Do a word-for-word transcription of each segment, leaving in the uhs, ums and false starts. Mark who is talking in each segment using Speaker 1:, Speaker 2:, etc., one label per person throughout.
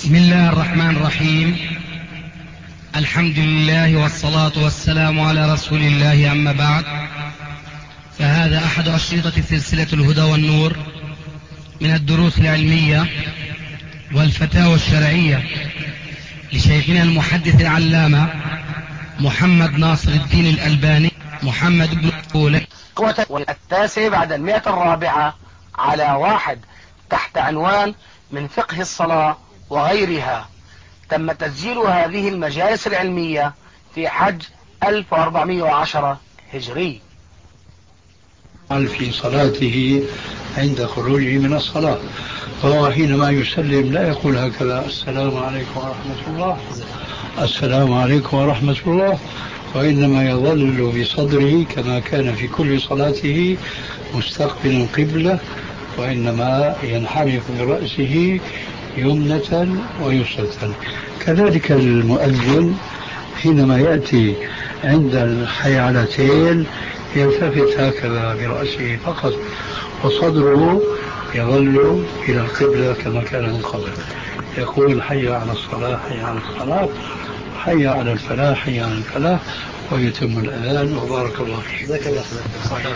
Speaker 1: بسم الله الرحمن الرحيم. الحمد لله والصلاة والسلام على رسول الله، أما بعد، فهذا أحد أشرطة سلسلة الهدى والنور من الدروس العلمية والفتاوى الشرعية لشيخنا المحدث العلامة محمد ناصر الدين الألباني محمد بن قولة.
Speaker 2: التاسع بعد المئة الرابعة على واحد تحت عنوان من فقه الصلاة وغيرها. تم تسجيل هذه المجالس العلمية في حج ألف وأربعمائة وعشرة هجري.
Speaker 3: في صلاته عند خروجه من الصلاة، فهو حينما يسلم لا يقول هكذا: السلام عليكم ورحمة الله، السلام عليكم ورحمة الله، وإنما يظل بصدره كما كان في كل صلاته مستقبل القبلة، وإنما ينحرف برأسه يمنة ويسرة. كذلك المؤذن حينما يأتي عند الحيعلتين يلتفت هكذا برأسه فقط، وصدره يظل إلى القبلة كما كان من قبل. يقول: حي على الصلاة، حي على الصلاة، حي على الفلاح، حي على الفلاح، ويتم الأذان. وبارك الله فيك.
Speaker 2: جزاك الله خير.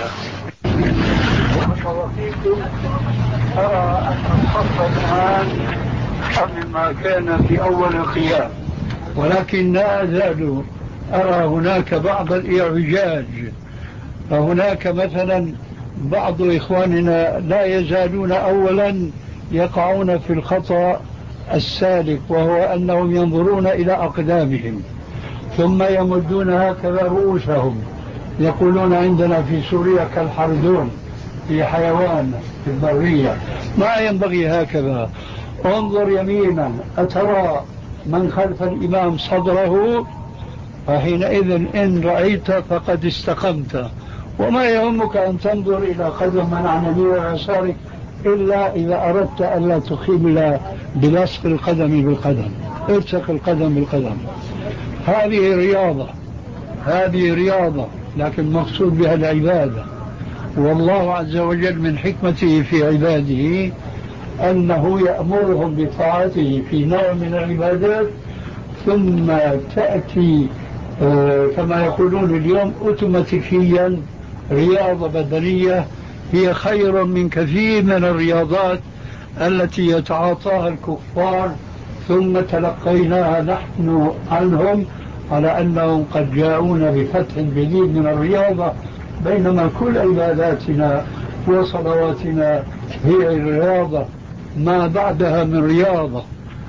Speaker 3: بارك الله فيكم. أرى أن الصف الآن مما كان في أول القيام، ولكن لا أزال أرى هناك بعض الإعوجاج. فهناك مثلا بعض إخواننا لا يزالون أولا يقعون في الخطأ السالك، وهو أنهم ينظرون إلى أقدامهم ثم يمدون هكذا رؤوسهم. يقولون عندنا في سوريا كالحردون، في حيوان في البرية. ما ينبغي هكذا. انظر يمينا، أترى من خلف الإمام صدره؟ فحينئذ إن رأيت فقد استقمت. وما يهمك أن تنظر إلى قدم من عن يمين ويسارك إلا إذا أردت ألا تخل بلصق القدم بالقدم. الصق القدم بالقدم. هذه رياضة، هذه رياضة، لكن مقصود بها العبادة. والله عز وجل من حكمته في عباده أنه يأمرهم بطاعته في نوع من العبادات، ثم تأتي كما يقولون اليوم أوتوماتيكيا رياضة بدنية هي خير من كثير من الرياضات التي يتعاطاها الكفار، ثم تلقيناها نحن عنهم على أنهم قد جاءون بفتح جديد من الرياضة، بينما كل عباداتنا وصلواتنا هي الرياضة ما بعدها من رياضة.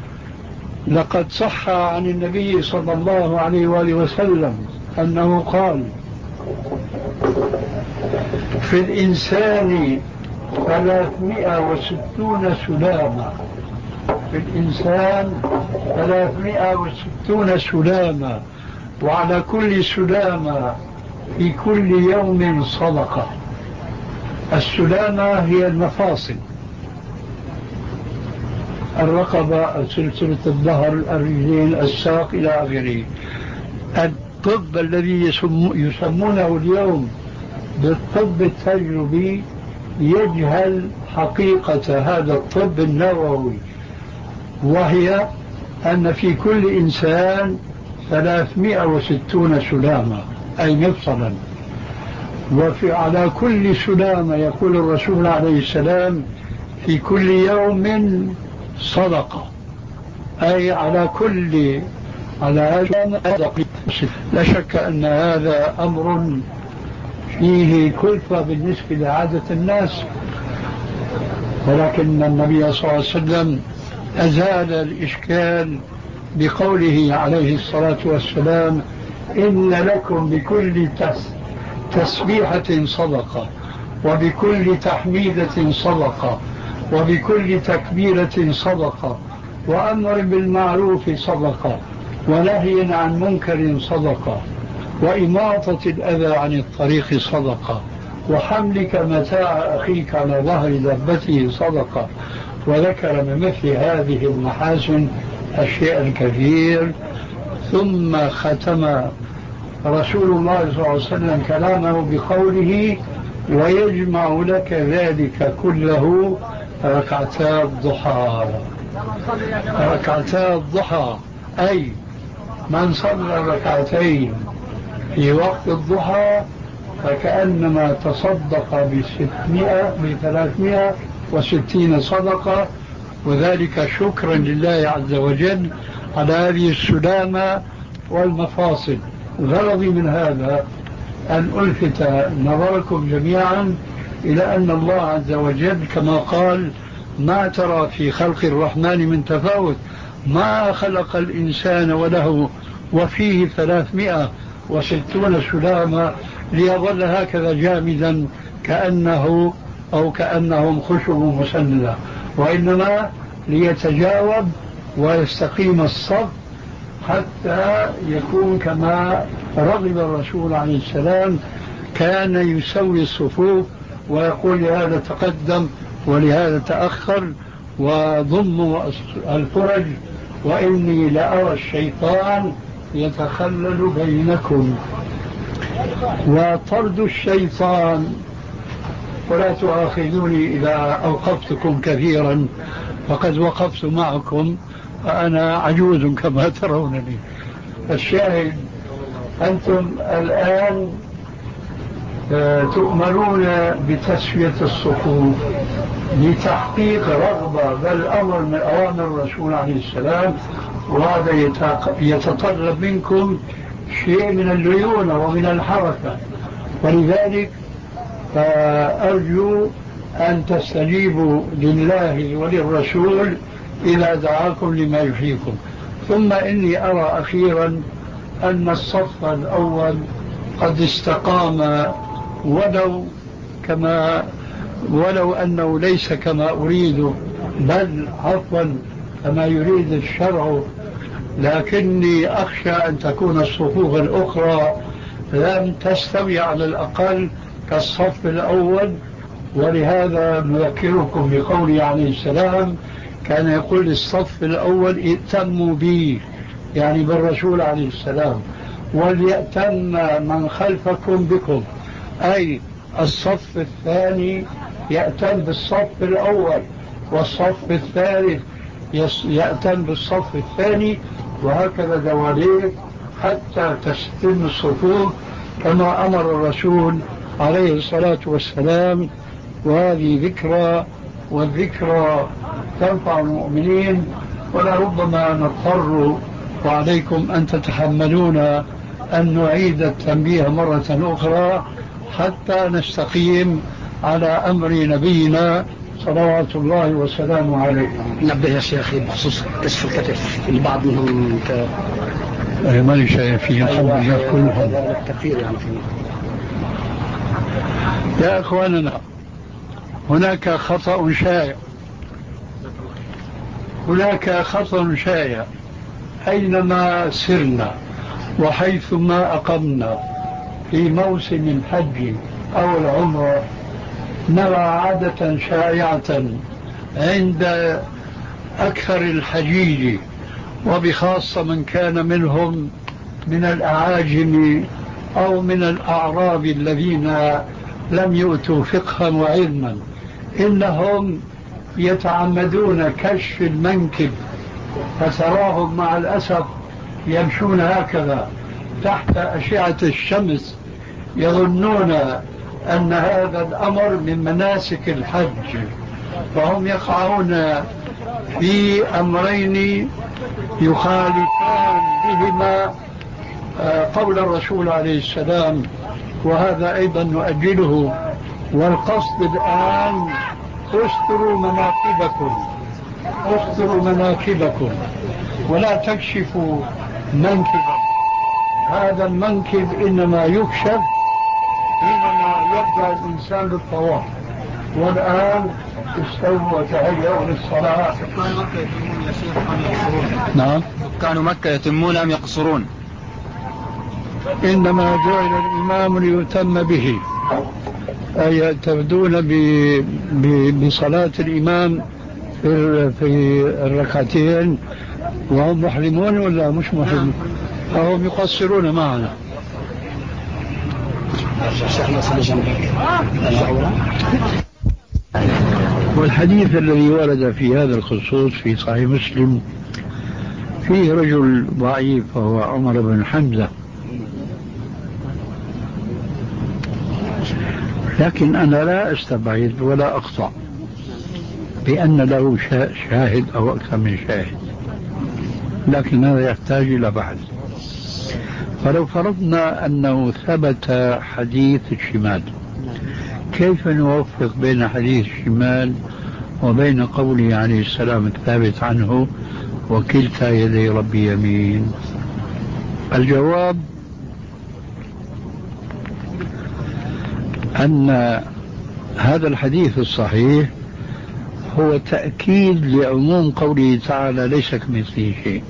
Speaker 3: لقد صح عن النبي صلى الله عليه وآله وسلم أنه قال: في الإنسان ثلاثمائة وستون سلامة، في الإنسان ثلاثمائة وستون سلامة، وعلى كل سلامة في كل يوم صدقة. السلامة هي المفاصل، الرقبة، سلسلة الظهر، الرجلين، الساق إلى آخره. الطب الذي يسمونه اليوم بالطب التجريبي يجهل حقيقة هذا الطب النووي، وهي أن في كل إنسان ثلاثمائة وستون سلامة، أي مفصلا. وفي على كل سلامة يقول الرسول عليه السلام في كل يوم صدقة، أي على كل على صدقة. لا شك أن هذا أمر فيه كلفة بالنسبة لعادة الناس، ولكن النبي صلى الله عليه وسلم أزال الإشكال بقوله عليه الصلاة والسلام: إن لكم بكل تسبيحة صدقة، وبكل تحميدة صدقة، وبكل تكبيرة صدقة، وأمر بالمعروف صدقة، ونهي عن منكر صدقة، وإماطة الأذى عن الطريق صدقة، وحملك متاع أخيك على ظهر دابته صدقة. وذكر من مثل هذه المحاسن أشياء كثير. ثم ختم رسول الله صلى الله عليه وسلم كلامه بقوله: ويجمع لك ذلك كله ركعتا الضحى. ركعتا الضحى، أي من صلى ركعتين في وقت الضحى فكأنما تصدق بستمائة بثلاثمائة وستين صدقة، وذلك شكرا لله عز وجل على هذه السلامة والمفاصل. غرضي من هذا أن ألفت نظركم جميعا إلى أن الله عز وجل كما قال: ما ترى في خلق الرحمن من تفاوت، ما خلق الإنسان وله وفيه ثلاثمائة وستون سلامة ليظل هكذا جامدا كأنه أو كأنهم خشب مسندة، وإنما ليتجاوب ويستقيم الصف حتى يكون كما رغب الرسول عليه السلام، كان يسوي الصفوف ويقول لهذا تقدم ولهذا تأخر وضموا الفرج، وإني لأرى الشيطان يتخلل بينكم. وطرد الشيطان، ولا تؤاخذوني إذا أوقفتكم كثيرا فقد وقفت معكم وأنا عجوز كما ترونني. الشاهد أنتم الآن تؤمرون بتسوية الصفوف لتحقيق رغبة بل أمر من أوامر الرسول عليه السلام، وهذا يتطلب منكم شيء من الليونة ومن الحركة، ولذلك فأرجو أن تستجيبوا لله وللرسول إذا دعاكم لما يحييكم. ثم إني أرى أخيرا أن الصف الأول قد استقام، ولو كما ولو أنه ليس كما أريد بل عفوا كما يريد الشرع، لكني أخشى أن تكون الصفوف الأخرى لم تستوي على الأقل كالصف الأول. ولهذا نذكركم بقوله عليه السلام: كان يقول الصف الأول ائتموا بي، يعني بالرسول عليه السلام، وليأتم من خلفكم بكم، أي الصف الثاني يأتم بالصف الأول، والصف الثالث يأتم بالصف الثاني، وهكذا دواليك حتى تستم الصفوف كما أمر الرسول عليه الصلاة والسلام. وهذه ذكرى، والذكرى تنفع المؤمنين، ولربما نضطر وعليكم أن تتحملون أن نعيد التنبيه مرة أخرى حتى نستقيم على أمر نبينا صلوات الله وسلامه عليه.
Speaker 2: نبه يا شيخي بخصوص كشف الكتف البعض منهم ك...
Speaker 3: ماني شايفين الحمد لله كلهم
Speaker 2: التكفير يعني فيه.
Speaker 3: يا أخواننا، هناك خطأ شائع، هناك خطأ شائع أينما سرنا وحيثما أقمنا في موسم الحج أو العمرة، نرى عادة شائعة عند أكثر الحجيج، وبخاصة من كان منهم من الأعاجم أو من الأعراب الذين لم يؤتوا فقها وعلما، إنهم يتعمدون كشف المنكب، فتراهم مع الأسف يمشون هكذا تحت أشعة الشمس، يظنون أن هذا الأمر من مناسك الحج، فهم يقعون في أمرين يخالفان بهما قول الرسول عليه السلام، وهذا أيضا نؤجله. والقصد الآن استروا مناكبكم، استروا مناكبكم ولا تكشفوا منكبا. هذا المنكب إنما يكشف حينما يبدأ الإنسان بالطواف. والآن استووا وتهيئوا للصلاة.
Speaker 4: نعم، كانوا مكة يتمون أم يقصرون؟
Speaker 3: إنما جعل الإمام ليتم به، أي يعتمدون بصلاة الإمام في الركعتين وهم محرمون ولا مش محرمون، فهم يقصرون معنا.
Speaker 2: الشيخ
Speaker 3: والحديث الذي ورد في هذا الخصوص في صحيح مسلم فيه رجل ضعيف وهو عمر بن حمزة، لكن أنا لا أستبعد ولا أقطع بأن له شاهد أو أكثر من شاهد، لكن هذا يحتاج إلى بحث. فلو فرضنا أنه ثبت حديث الشمال، كيف نوفق بين حديث الشمال وبين قوله عليه السلام الثابت عنه وكلتا يدي ربي يمين؟ الجواب أن هذا الحديث الصحيح هو تأكيد لعموم قوله تعالى ليس كمثله شيء.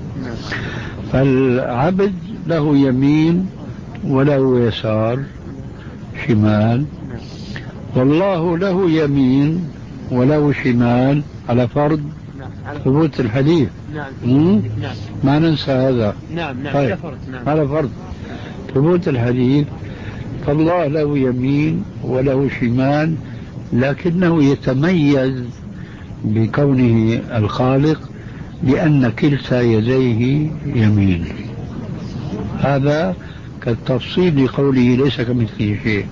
Speaker 3: فالعبد له يمين وله يسار شمال، والله له يمين وله شمال على فرض ثبوت الحديث. نعم. ما ننسى هذا.
Speaker 5: نعم نعم
Speaker 3: طيب.
Speaker 5: على فرض. نعم.
Speaker 3: على فرض ثبوت الحديث، فالله له يمين وله شمال، لكنه يتميز بكونه الخالق لأن كلتا يديه يمين. هذا كالتفصيل لقوله ليس كمثله شيء.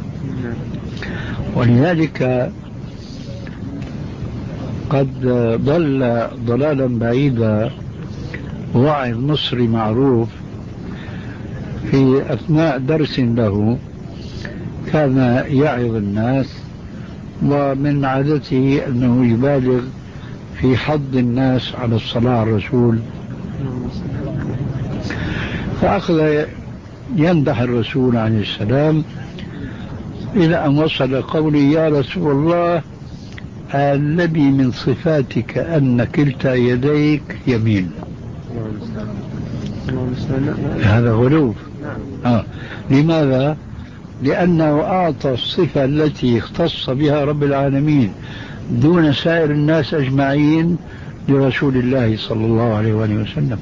Speaker 3: ولذلك قد ضل ضلالا بعيدا واعظ مصري معروف في أثناء درس له كان يعظ الناس، ومن عادته أنه يبالغ في حض الناس على الصلاة على الرسول، فأخذ يمدح الرسول عليه السلام إلى أن وصل قولي يا رسول الله الذي من صفاتك أن كلتا يديك يمين. هذا غلو. آه. لماذا؟ لأنه أعطى الصفة التي اختص بها رب العالمين دون سائر الناس أجمعين لرسول الله صلى الله عليه وآله وسلم.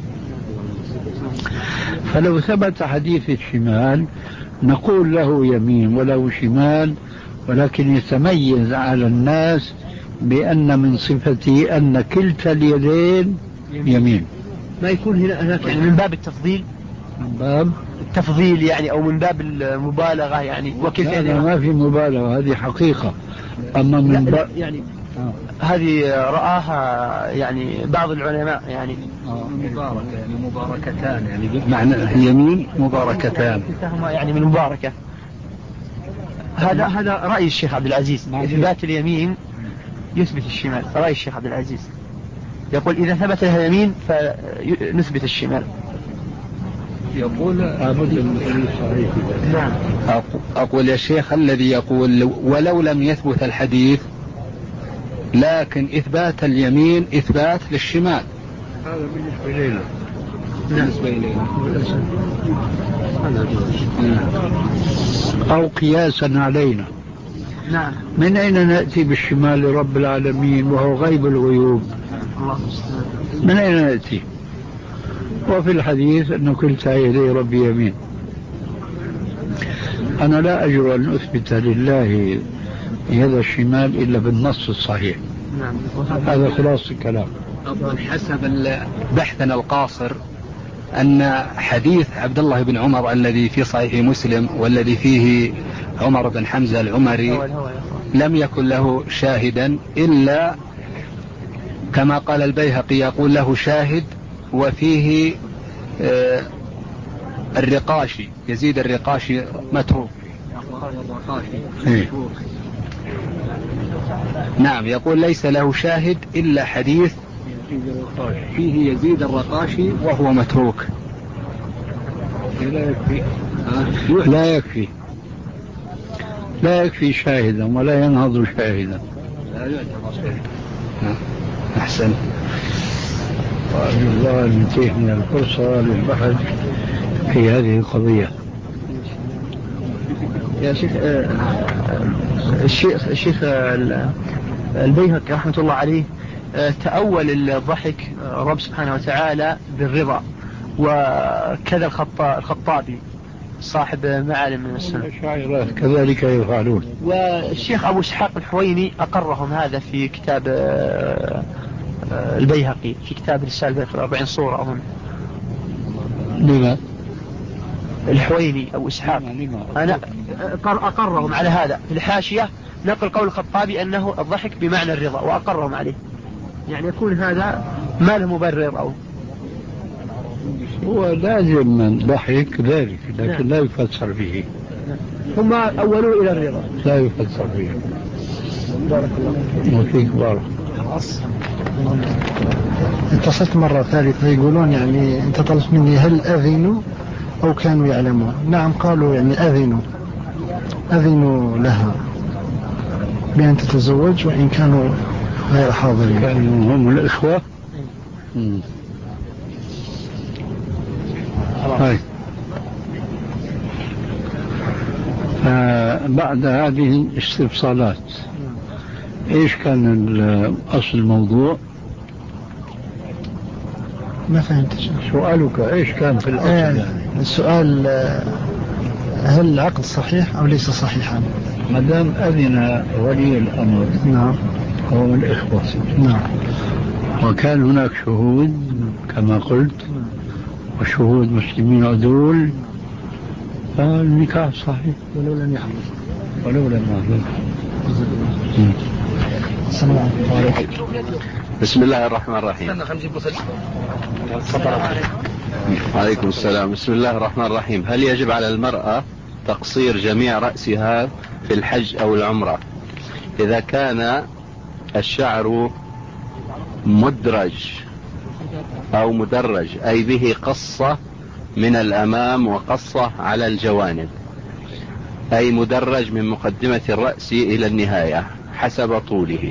Speaker 3: فلو ثبت حديث الشمال نقول له يمين وله شمال، ولكن يتميز على الناس بأن من صفته أن كلتا اليدين يمين.
Speaker 5: ما يكون هنا هناك يعني من باب التفضيل،
Speaker 3: من باب
Speaker 5: التفضيل يعني، أو من باب المبالغة يعني.
Speaker 3: وكلتا لا ما في مبالغة، هذه حقيقة. أما من باب
Speaker 5: يعني آه. هذه رآها يعني بعض العلماء يعني
Speaker 3: آه. مباركة يعني مباركتان يعني معنى اليمين مباركتان
Speaker 5: يعني من مباركة. هذا هذا رأي الشيخ عبد العزيز، إثبات اليمين يثبت الشمال. رأي الشيخ عبد العزيز يقول إذا ثبت اليمين فنثبت الشمال.
Speaker 3: يقول صحيح.
Speaker 4: نعم. أقول يا شيخ الذي يقول ولو لم يثبت الحديث لكن إثبات اليمين إثبات للشمال،
Speaker 3: هذا بالنسبة إلينا.
Speaker 4: بالنسبة إلينا
Speaker 3: أو قياسا علينا.
Speaker 5: نعم.
Speaker 3: من أين نأتي بالشمال لرب العالمين وهو غيب الغيوب؟ من أين نأتي؟ وفي الحديث أن كلتا يدي ربي يمين. أنا لا أجر أن أثبت لله يد الشمال إلا بالنص الصحيح.
Speaker 5: نعم.
Speaker 3: هذا خلاص الكلام.
Speaker 4: أظن حسب بحثنا القاصر أن حديث عبد الله بن عمر الذي في صحيح مسلم والذي فيه عمر بن حمزة العمري لم يكن له شاهدا إلا كما قال البيهقي يقول له شاهد وفيه آه الرقاشي يزيد الرقاشي متروك. نعم يقول ليس له شاهد إلا حديث فيه يزيد الرقاشي وهو متروك.
Speaker 3: لا يكفي لا يكفي لا يكفي شاهدا ولا ينهض شاهدا.
Speaker 4: لا يعتبر شاهدا. أحسن.
Speaker 3: وأرجو الله أن يتيحنا الفرصة للبحث في هذه القضية.
Speaker 5: يا شيخ آه الشيخ الشيخ البيهقي رحمة الله عليه آه تأول الضحك رب سبحانه وتعالى بالرضا، وكذا الخطابي صاحب معالم من السنة.
Speaker 3: الأشاعرة كذلك يفعلون.
Speaker 5: والشيخ أبو إسحاق الحويني أقرهم هذا في كتاب البيهقي، في كتاب رسالة في الأربعين صورة أظن.
Speaker 3: لما؟
Speaker 5: الحويني أبو إسحاق أنا أقرهم على هذا في الحاشية، نقل قول الخطابي أنه الضحك بمعنى الرضا وأقرهم عليه، يعني يكون هذا ما له مبرر أو
Speaker 3: هو لازم من ضحك ذلك، لكن لا يفسر به.
Speaker 5: هم أولوا إلى الرضا،
Speaker 3: لا يفسر به. بارك الله وفيك بارك.
Speaker 6: اتصلت مرة ثالثة يقولون يعني أنت طلبت مني هل أذنوا أو كانوا يعلمون؟ نعم قالوا يعني أذنوا أذنوا لها بأن تتزوج وإن كانوا غير حاضرين.
Speaker 3: كانوا هم الإخوة. هاي. بعد هذه الاستفصالات ايش كان اصل الموضوع؟
Speaker 6: ما فهمت
Speaker 3: سؤالك ايش كان في الاصل؟
Speaker 6: يعني السؤال هل العقد صحيح او ليس صحيحا؟
Speaker 3: ما دام اذن ولي الامر
Speaker 6: نعم
Speaker 3: هو من الاخوه
Speaker 6: نعم
Speaker 3: وكان هناك شهود كما قلت وشهود مسلمين عدول فالنكاح صحيح
Speaker 6: ولو لم يحضر
Speaker 3: ولو لم يحضر.
Speaker 6: السلام عليكم.
Speaker 7: بسم الله الرحمن الرحيم. وعليكم السلام. بسم الله الرحمن الرحيم. هل يجب على المرأة تقصير جميع رأسها في الحج أو العمرة إذا كان الشعر مدرج أو مدرج أي به قصة من الأمام وقصة على الجوانب، أي مدرج من مقدمة الرأس إلى النهاية حسب طوله؟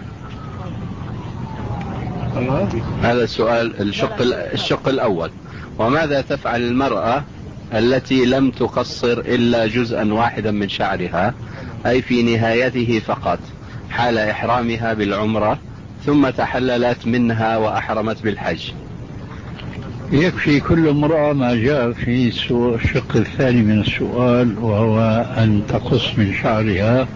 Speaker 7: هذا السؤال الشق, الشق الأول. وماذا تفعل المرأة التي لم تقصر إلا جزءا واحدا من شعرها أي في نهايته فقط حال إحرامها بالعمرة ثم تحللت منها وأحرمت بالحج؟
Speaker 3: يكفي كل امرأة ما جاء في الشق الثاني من السؤال، وهو أن تقص من شعرها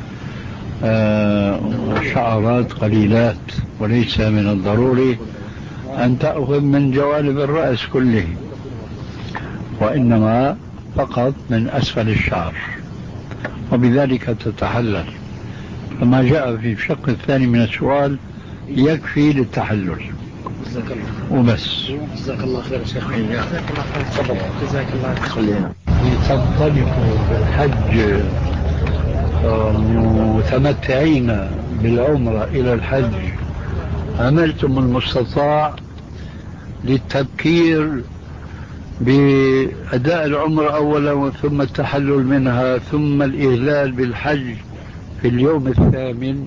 Speaker 3: شعرات قليلات، وليس من الضروري أن تأخذ من جوانب الرأس كله، وإنما فقط من أسفل الشعر، وبذلك تتحلل. فما جاء في الشق الثاني من السؤال يكفي للتحلل وبس.
Speaker 6: جزاك الله خير شيخ. تفضل. جزاك الله خير.
Speaker 3: تنطلقوا بالحج متمتعين بالعمرة إلى الحج، عملتم المستطاع للتبكير بأداء العمرة أولا ثم التحلل منها ثم الإهلال بالحج في اليوم الثامن،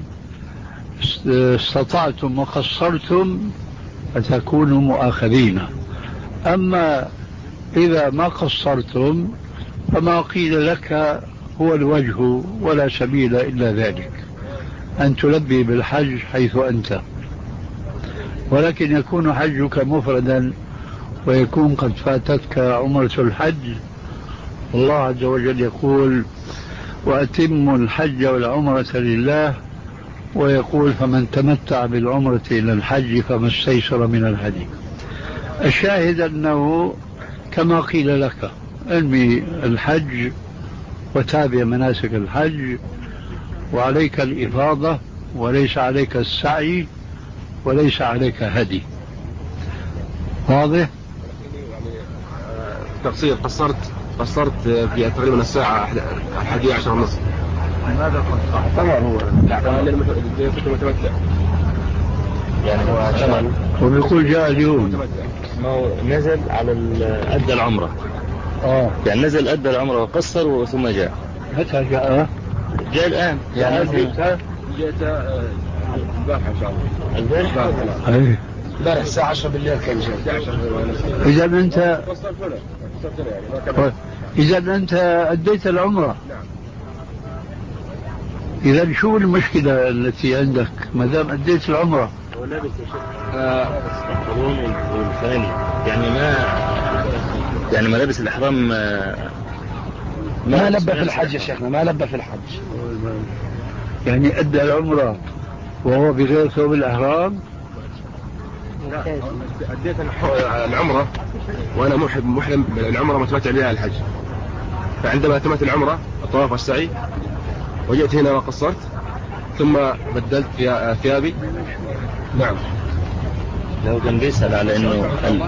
Speaker 3: استطعتم وقصرتم فتكونوا مؤاخذين. أما إذا ما قصرتم فما قيل لك هو الوجه ولا سبيل إلا ذلك، أن تلبي بالحج حيث أنت، ولكن يكون حجك مفردا ويكون قد فاتتك عمرة الحج. الله عز وجل يقول وأتموا الحج والعمرة لله، ويقول فمن تمتع بالعمرة إلى الحج فما استيسر من الهدي. الشاهد أنه كما قيل لك انمي الحج وتابع مناسك الحج، وعليك الإفاضة وليس عليك السعي وليس عليك هدي. واضح؟
Speaker 7: تقصير قصرت قصرت في تقريبا الساعة الحادية عشر ونصف.
Speaker 3: ماذا قصرت؟
Speaker 7: طبعا هو كنت متمتع يعني هو كمان
Speaker 3: وبيقول جاء اليوم
Speaker 8: ما هو نزل على أدى العمرة
Speaker 3: اه
Speaker 8: يعني نزل أدى العمرة وقصر ثم جاء.
Speaker 3: متى جاء؟
Speaker 8: جاء الآن
Speaker 3: يعني
Speaker 7: جاء البارحة إن شاء الله.
Speaker 8: البارحة
Speaker 3: أيه
Speaker 2: امبارح الساعة عشرة بالليل كان جاي.
Speaker 3: إذا أنت إذا أنت أديت العمرة، إذا شو المشكلة التي عندك ما دام أديت العمرة؟
Speaker 8: هو لابس البنطلون والفاني يعني ما يعني ملابس الإحرام
Speaker 2: ما لبى في الحج يا شيخنا، ما لبى في الحج.
Speaker 3: يعني أدى العمرة وهو بغير ثوب الإحرام؟
Speaker 9: أديت العمرة وأنا محرم محرم بالعمرة متمتع بها الحج، فعندما تمت العمرة الطواف والسعي وجئت هنا وقصرت ثم بدلت ثيابي. نعم.
Speaker 8: لو كان بيسأل على إنه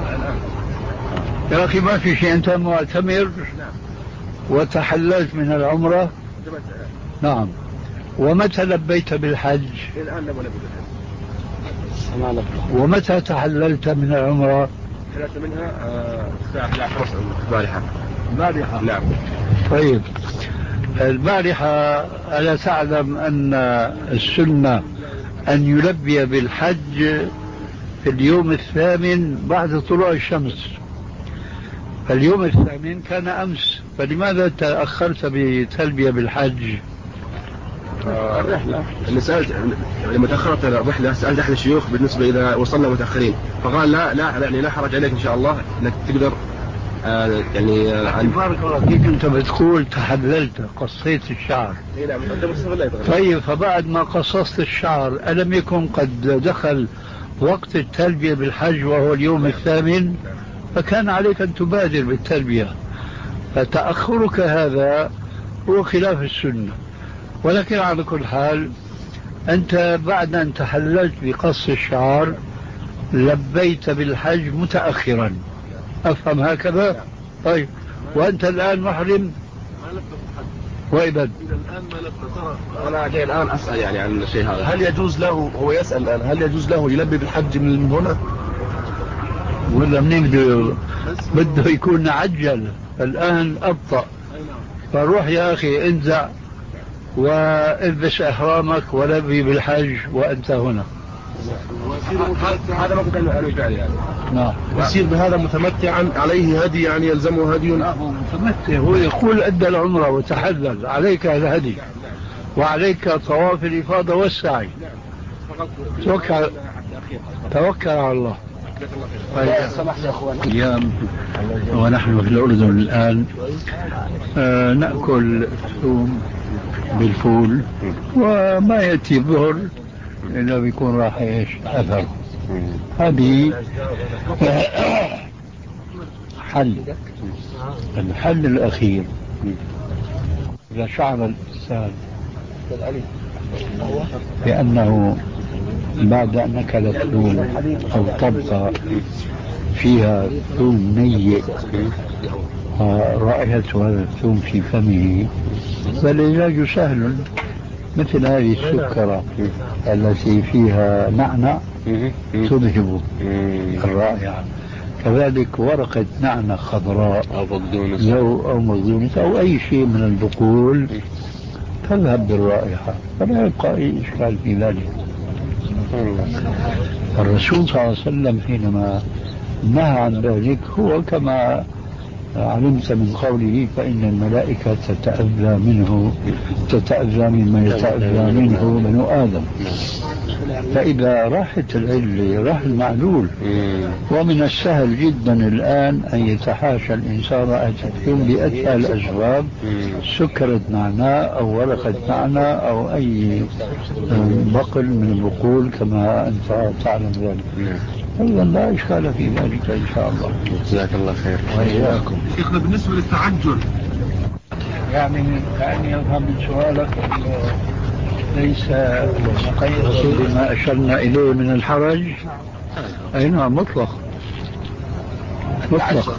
Speaker 3: يا أخي ما في شيء، أنت معتمر وتحللت من العمرة. نعم. ومتى لبيت بالحج؟
Speaker 9: الآن لم ألبي.
Speaker 3: ومتى تحللت من العمرة؟
Speaker 9: حللت منها الساعة أحد عشر البارحة.
Speaker 3: البارحة.
Speaker 9: نعم.
Speaker 3: طيب البارحة ألا تعلم أن السنة أن يلبي بالحج في اليوم الثامن بعد طلوع الشمس؟ فاليوم الثامن كان أمس، فلماذا تأخرت بتلبية بالحج؟
Speaker 9: آه الرحلة اللي سألت لما تأخرت الرحلة سألت أحد الشيوخ بالنسبة إذا وصلنا متأخرين، فقال لا لا يعني لا حرج عليك إن شاء الله إنك تقدر آه يعني آه
Speaker 3: بارك الله فيك. أنت بتقول تحللت قصيت الشعر. طيب فبعد ما قصصت الشعر ألم يكن قد دخل وقت التلبية بالحج وهو اليوم الثامن؟ فكان عليك أن تبادر بالتلبية، فتأخرك هذا هو خلاف السنة. ولكن على كل حال أنت بعد أن تحللت بقص الشعر لبيت بالحج متأخرا، أفهم هكذا؟ طيب وأنت الآن محرم وإبد.
Speaker 9: أنا جاي الآن أسأل يعني عن الشيء هذا، هل يجوز له، هو يسأل الآن هل يجوز له يلبي بالحج من هنا
Speaker 3: ولا منين بده بده يكون عجل؟ الآن أبطأ. فروح يا أخي انزع والبس إحرامك ولبي بالحج وأنت هنا.
Speaker 9: هذا ما كنت أنا فعل يعني.
Speaker 3: نعم.
Speaker 9: يصير بهذا متمتعا عليه هدي، يعني يلزمه هدي.
Speaker 3: لا هو متمتع، هو يقول أدى العمرة وتحلل، عليك الهدي وعليك طواف الإفاضة والسعي. توكل توكل على الله. أيام ونحن في الأردن الآن آه نأكل ثوم بالفول وما يأتي الظهر إلا بيكون راح إيش أثر. هذه حل الحل الأخير. إذا شعر الإنسان بأنه بعد أن أكل ثوم أو طبقة فيها ثوم نيء رائحة هذا الثوم في فمه، فالعلاج سهل، مثل هذه السكرة التي فيها نعنع تذهب الرائحة، كذلك ورقة نعنع خضراء
Speaker 7: أو بقدونس
Speaker 3: لو أو مقدونس أو أي شيء من البقول تذهب بالرائحة، فلا يبقى أي إشكال في ذلك. الرسول صلى الله عليه وسلم حينما نهى عن ذلك هو كما علمت من قوله فإن الملائكة تتأذى منه تتأذى مما يتأذى منه بنو آدم. فإذا راحت العلة راح المعلول. ومن السهل جدا الآن أن يتحاشى الإنسان رائحة الثوم بأتفه الأسباب، سكرة نعناع أو ورقة نعناع أو أي بقل من البقول كما أنت تعلم ذلك. أيضا لا إشكال في ذلك إن شاء الله.
Speaker 7: جزاك الله خير.
Speaker 3: وإياكم.
Speaker 9: شيخنا بالنسبة للتعجل
Speaker 3: يعني كأني أفهم من سؤالك ليس مقيد بما أشرنا إليه من الحرج. أي نعم مطلق مطلق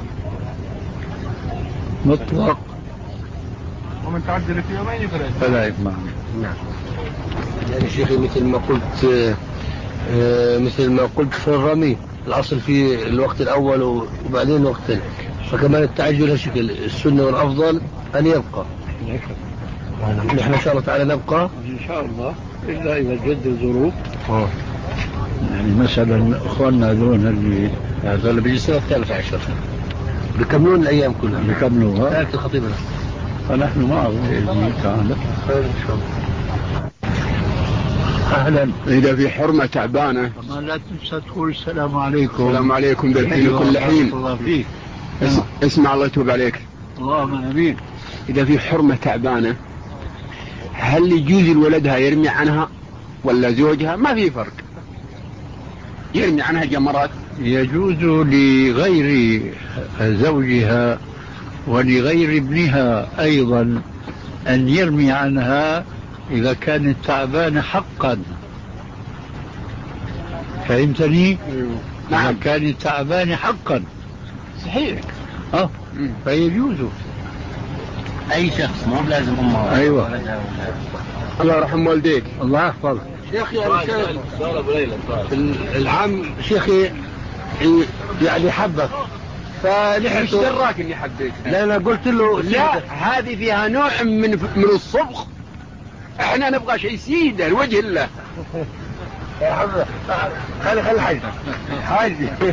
Speaker 3: مطلق.
Speaker 9: ومن تعجل في يومين
Speaker 3: فلا إثم.
Speaker 2: نعم. يعني شيخي مثل ما قلت آه مثل ما قلت في الرمي الأصل في الوقت الأول وبعدين الوقت الثاني، فكمان التعجل هالشكل السنة والأفضل أن يبقى. نحن إن شاء الله تعالى نبقى
Speaker 3: إن شاء الله إلا إذا جد الظروف.
Speaker 2: آه.
Speaker 3: يعني مثلا أخواننا دون اللي
Speaker 2: هذا اللي بيجي السنة الثالث عشر بيكملون الأيام كلها
Speaker 3: بيكملوها.
Speaker 2: ثالث الخطيبة
Speaker 3: فنحن معه بإذن الله تعالى.
Speaker 2: خير إن شاء الله.
Speaker 3: أهلا.
Speaker 10: إذا في حرمة تعبانة
Speaker 3: لا تنسى تقول السلام عليكم.
Speaker 10: السلام عليكم بالحين كل حين.
Speaker 3: الله فيك.
Speaker 10: اسمع الله يتوب عليك.
Speaker 3: اللهم آمين.
Speaker 10: إذا في حرمة تعبانة هل يجوز لولدها يرمي عنها ولا زوجها؟ ما في فرق، يرمي عنها جمرات.
Speaker 11: يجوز لغير زوجها ولغير ابنها أيضا أن يرمي عنها إذا كانت تعبانة حقا. فهمتني؟
Speaker 10: نعم.
Speaker 11: إذا كانت تعبانة حقا
Speaker 10: صحيح.
Speaker 11: أه فيجوز
Speaker 8: أي شخص مو لازم أمه.
Speaker 11: أيوة.
Speaker 10: الله يرحم والديك.
Speaker 11: الله يحفظ.
Speaker 10: شيخي العام شيخي يعني حبك فنحن ايش دراك اني حبيت؟ لا لا قلت له لا هذه فيها نوع من من الصبغ، احنا نبغى شيء سيده لوجه الله. يا حبيبي خلي خلي حاج حاج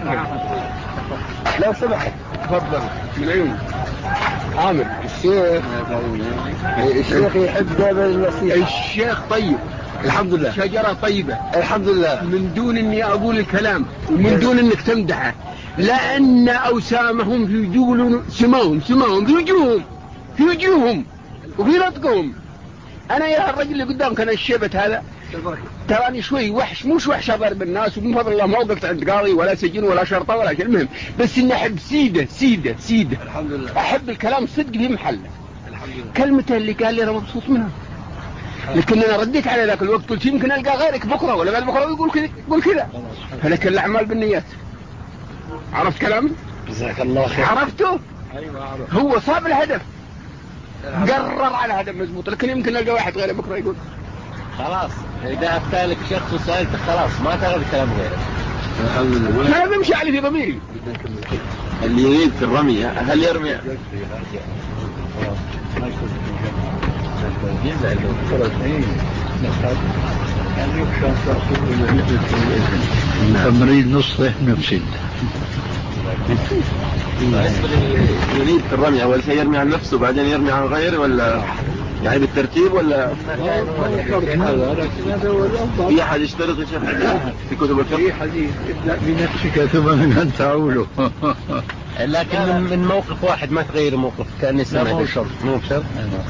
Speaker 10: لو سمحت تفضل من عيوني. عامر الشيخ الشيخ يحب دائما النصيحة. الشيخ طيب الحمد لله، شجرة طيبة الحمد لله، من دون اني اقول الكلام ومن دون انك تمدحه، لان اوسامهم في وجوههم، سماهم سماهم في وجوههم في وجوههم وفي نطقهم. انا يا الرجل اللي قدامك انا الشيبت هذا تراني شوي وحش، مش وحش اضرب الناس ومن فضل الله ما وقفت عند قاضي ولا سجن ولا شرطه ولا شيء، المهم بس اني احب سيده سيده سيده الحمد لله، احب الكلام صدق في محله الحمد لله. كلمته اللي قال لي انا مبسوط منها، لكن انا رديت على ذاك الوقت قلت يمكن القى غيرك بكره ولا بعد بكره يقول كذا يقول كذا، فلك الاعمال بالنيات. عرفت كلامي؟
Speaker 11: جزاك الله خير.
Speaker 10: عرفته؟
Speaker 11: ايوه عرفت.
Speaker 10: هو صاب الهدف قرر على هدف مزبوط، لكن يمكن القى واحد غيره بكره يقول
Speaker 8: خلاص إذا أفتالك شخص وسألت خلاص ما تغير كلام غيره.
Speaker 10: الحمد لله. ما بمشي علي في ضميري.
Speaker 7: اللي يريد في الرمي هل يرمي؟
Speaker 11: تمرين نصه نفسد.
Speaker 7: يريد في الرمي أول شيء يرمي عن نفسه بعدين يرمي عن غيره ولا يعني بالترتيب ولا في أحد يشترط يا شيخ في كتب الفقه؟
Speaker 11: في حديث ابدأ بنفسك ثم من أن تعوله.
Speaker 8: لكن من, من موقف واحد ما تغير موقف كأني سمعت.
Speaker 11: مو شرط
Speaker 8: مو شرط.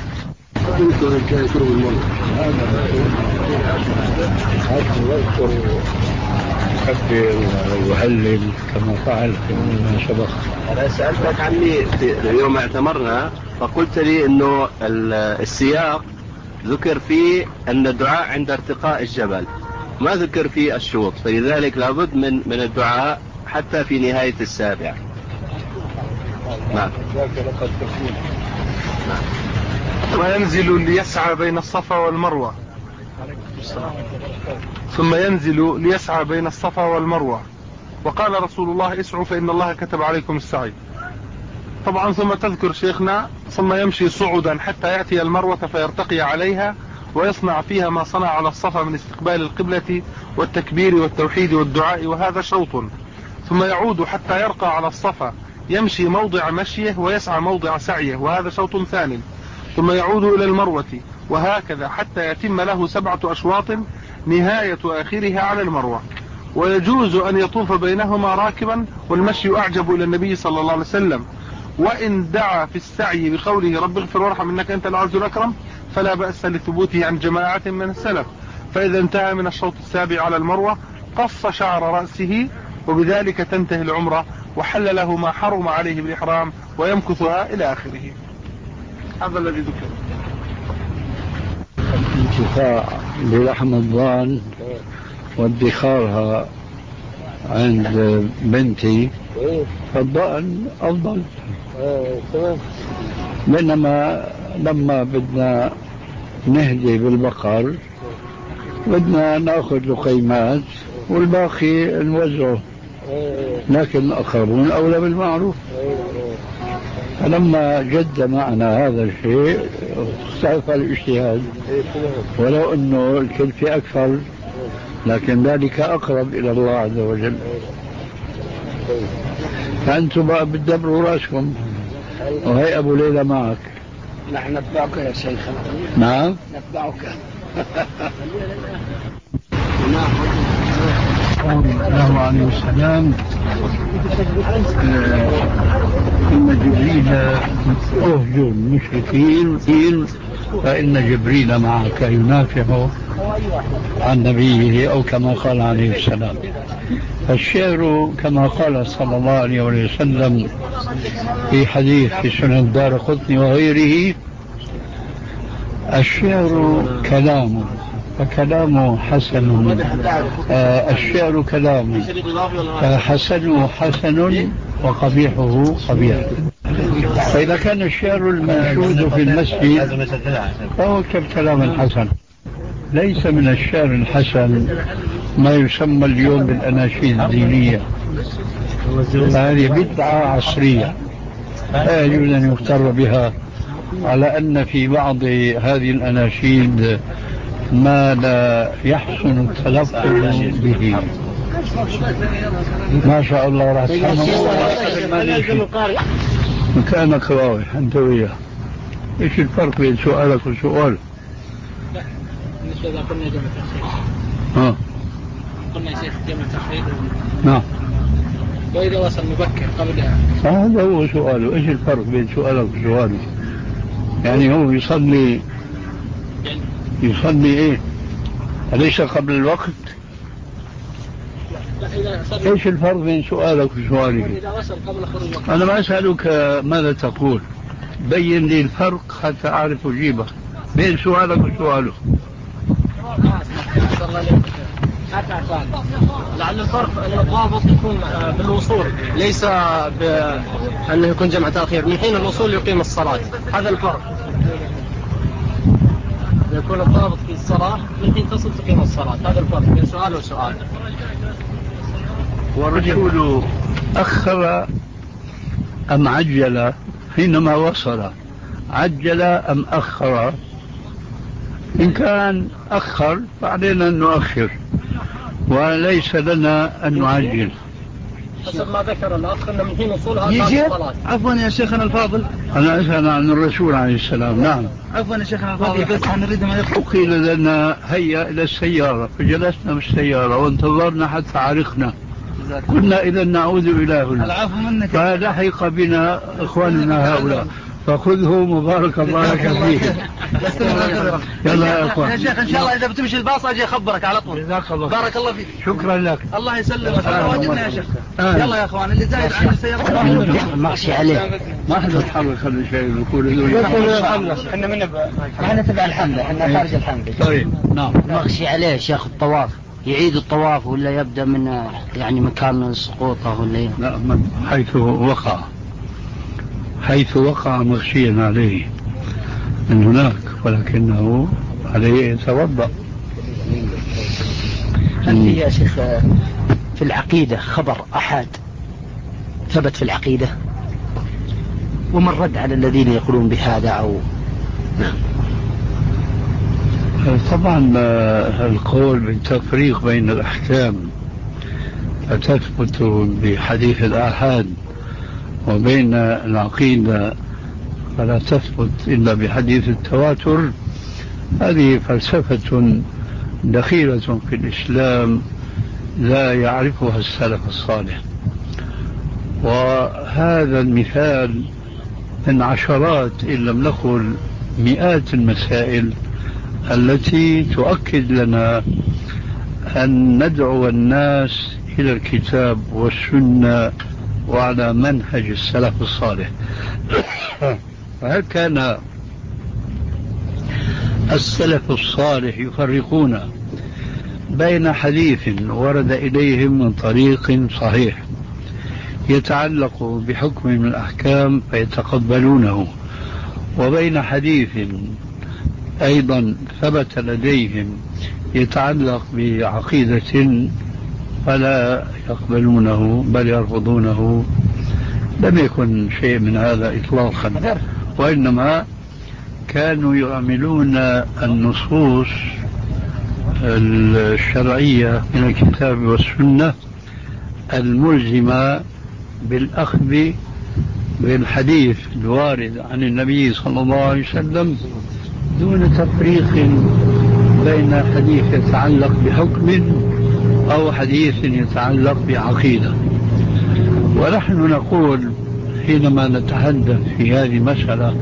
Speaker 11: يكبر ويهلل كما فعل فيما سبق.
Speaker 7: أنا سألتك عني يوم اعتمرنا فقلت لي إنه السياق ذكر فيه أن الدعاء عند ارتقاء الجبل، ما ذكر فيه الشوط، فلذلك لابد من من الدعاء حتى في نهاية السابع. نعم.
Speaker 12: وينزل ليسعى بين الصفا والمروة، ثم ينزل ليسعى بين الصفا والمروة، وقال رسول الله اسعوا فإن الله كتب عليكم السعي. طبعا ثم تذكر شيخنا ثم يمشي صعودا حتى يأتي المروة فيرتقي عليها ويصنع فيها ما صنع على الصفا من استقبال القبلة والتكبير والتوحيد والدعاء، وهذا شوط. ثم يعود حتى يرقى على الصفا يمشي موضع مشيه ويسعى موضع سعيه، وهذا شوط ثاني. ثم يعود إلى المروة وهكذا حتى يتم له سبعة أشواط نهاية آخرها على المروة. ويجوز أن يطوف بينهما راكبا، والمشي أعجب إلى النبي صلى الله عليه وسلم. وإن دعا في السعي بقوله رب اغفر وارحم إنك أنت العز الأكرم فلا بأس لثبوته عن جماعة من السلف. فإذا انتهى من الشوط السابع على المروة قص شعر رأسه، وبذلك تنتهي العمرة وحل له ما حرم عليه بالإحرام ويمكثها إلى آخره. هذا الذي ذكر.
Speaker 11: الانتفاع بلحم الضان وادخارها عند بنتي فالضأن أفضل، بينما لما بدنا نهدي بالبقر بدنا ناخذ لقيمات والباقي نوزعه، لكن الآخرون أولى بالمعروف. فلما جد معنا هذا الشيء استعف الاجتهاد، ولو أنه الكلفة أكثر لكن ذلك أقرب إلى الله عز وجل. فأنتم بقى بتدبروا رأسكم، وهي أبو ليلى معك.
Speaker 2: نحن نتبعك يا شيخ.
Speaker 11: نعم
Speaker 2: نتبعك.
Speaker 11: يقول له عليه السلام إن جبريل أهجر المشركين فإن جبريل معك ينافع عن نبيه أو كما قال عليه السلام. الشعر كما قال صلى الله عليه وسلم في حديث في سنن الدارقطني وغيره: الشعر كلام فكلامه حسن، آه الشعر كلام فحسنه حسن وقبيحه قبيح. فإذا كان الشعر المنشود في المسجد فهو كالكلام الحسن. ليس من الشعر الحسن ما يسمى اليوم بالأناشيد الدينية، هذه بدعة عصرية لا يجوز أن يغتر بها، على أن في بعض هذه الأناشيد ما لا يحسن التلفظ به. ما شاء الله راح تسمع مكانك واضح أنت وياه. إيش الفرق بين سؤالك وسؤاله؟
Speaker 13: بالنسبة إذا قلنا جمع تأخير
Speaker 11: ها
Speaker 13: قلنا يا شيخ جمع تأخير
Speaker 11: نعم،
Speaker 13: وإذا وصل مبكر قبلها
Speaker 11: هذا هو سؤاله. إيش الفرق بين سؤالك وسؤاله؟ يعني هو يصلي يصلي إيه؟ أليس قبل الوقت؟ إيش الفرق بين سؤالك وسؤالي؟ أنا ما أسألك ماذا تقول، بين لي الفرق حتى أعرف أجيبه بين سؤالك وسؤاله.
Speaker 13: لعل الفرق أن الضابط يكون بالوصول ليس بأنه يكون جمع تأخير، من حين الوصول يقيم الصلاة، هذا الفرق. يكون الضابط في الصلاة من حين تصل تقيم الصلاة، هذا الفرق بين سؤال وسؤال.
Speaker 11: والرسول أخر أم عجل حينما وصل؟ عجل أم أخر؟ إن كان أخر فعلينا أن نؤخر، وليس لنا أن نعجل.
Speaker 13: حسب ما ذكر الأخ أن من حين وصولها قام الصلاة.
Speaker 5: عفوا يا شيخنا الفاضل،
Speaker 11: أنا أسأل عن الرسول عليه السلام. نعم
Speaker 5: عفوا يا شيخنا الفاضل، بس نريد ما يقول.
Speaker 11: قيل لنا هيا إلى السيارة فجلسنا بالسيارة وانتظرنا حتى عرقنا، كنا إذا نعود إلى هنا فلحق بنا إخواننا هؤلاء فخذه مبارك الله لك فيه. يلا يا اخوان
Speaker 5: يا شيخ ان شاء الله اذا بتمشي الباص اجي اخبرك على طول.
Speaker 11: جزاك الله
Speaker 5: بارك الله فيك.
Speaker 11: شكرا لك.
Speaker 5: الله يسلمك. واجبنا يا شيخ. يلا يا اخوان اللي زايد عن السياره
Speaker 11: ماشي عليه، ما حد يتحرك. خلي شيء يقول
Speaker 5: احنا من احنا تبع الحمله، احنا خارج الحمله.
Speaker 11: طيب نعم.
Speaker 14: مغشي عليه شيخ الطواف، يعيد الطواف ولا يبدا من يعني مكان سقوطه ولا؟
Speaker 11: لا، من حيث وقع، حيث وقع مغشيا عليه من هناك، ولكنه عليه يتوضأ.
Speaker 14: هل في يا شيخ في العقيدة خبر أحد ثبت في العقيدة وما الرد على الذين يقولون بهذا أو نعم؟
Speaker 11: طبعا القول بالتفريق بين الأحكام فتثبت بحديث الآحاد، وبين العقيدة فلا تثبت إلا بحديث التواتر، هذه فلسفة دخيلة في الإسلام لا يعرفها السلف الصالح. وهذا المثال من عشرات إن لم نقل مئات المسائل التي تؤكد لنا أن ندعو الناس إلى الكتاب والسنة وعلى منهج السلف الصالح. فهل كان السلف الصالح يفرقون بين حديث ورد إليهم من طريق صحيح يتعلق بحكم من الأحكام فيتقبلونه، وبين حديث أيضا ثبت لديهم يتعلق بعقيدة فلا يقبلونه بل يرفضونه؟ لم يكن شيء من هذا إطلاقا، وإنما كانوا يعملون النصوص الشرعية من الكتاب والسنة الملزمة بالأخذ بالحديث الوارد عن النبي صلى الله عليه وسلم دون تفريق بين حديث يتعلق بحكم أو حديث يتعلق بعقيدة. ونحن نقول حينما نتحدث في هذه المسألة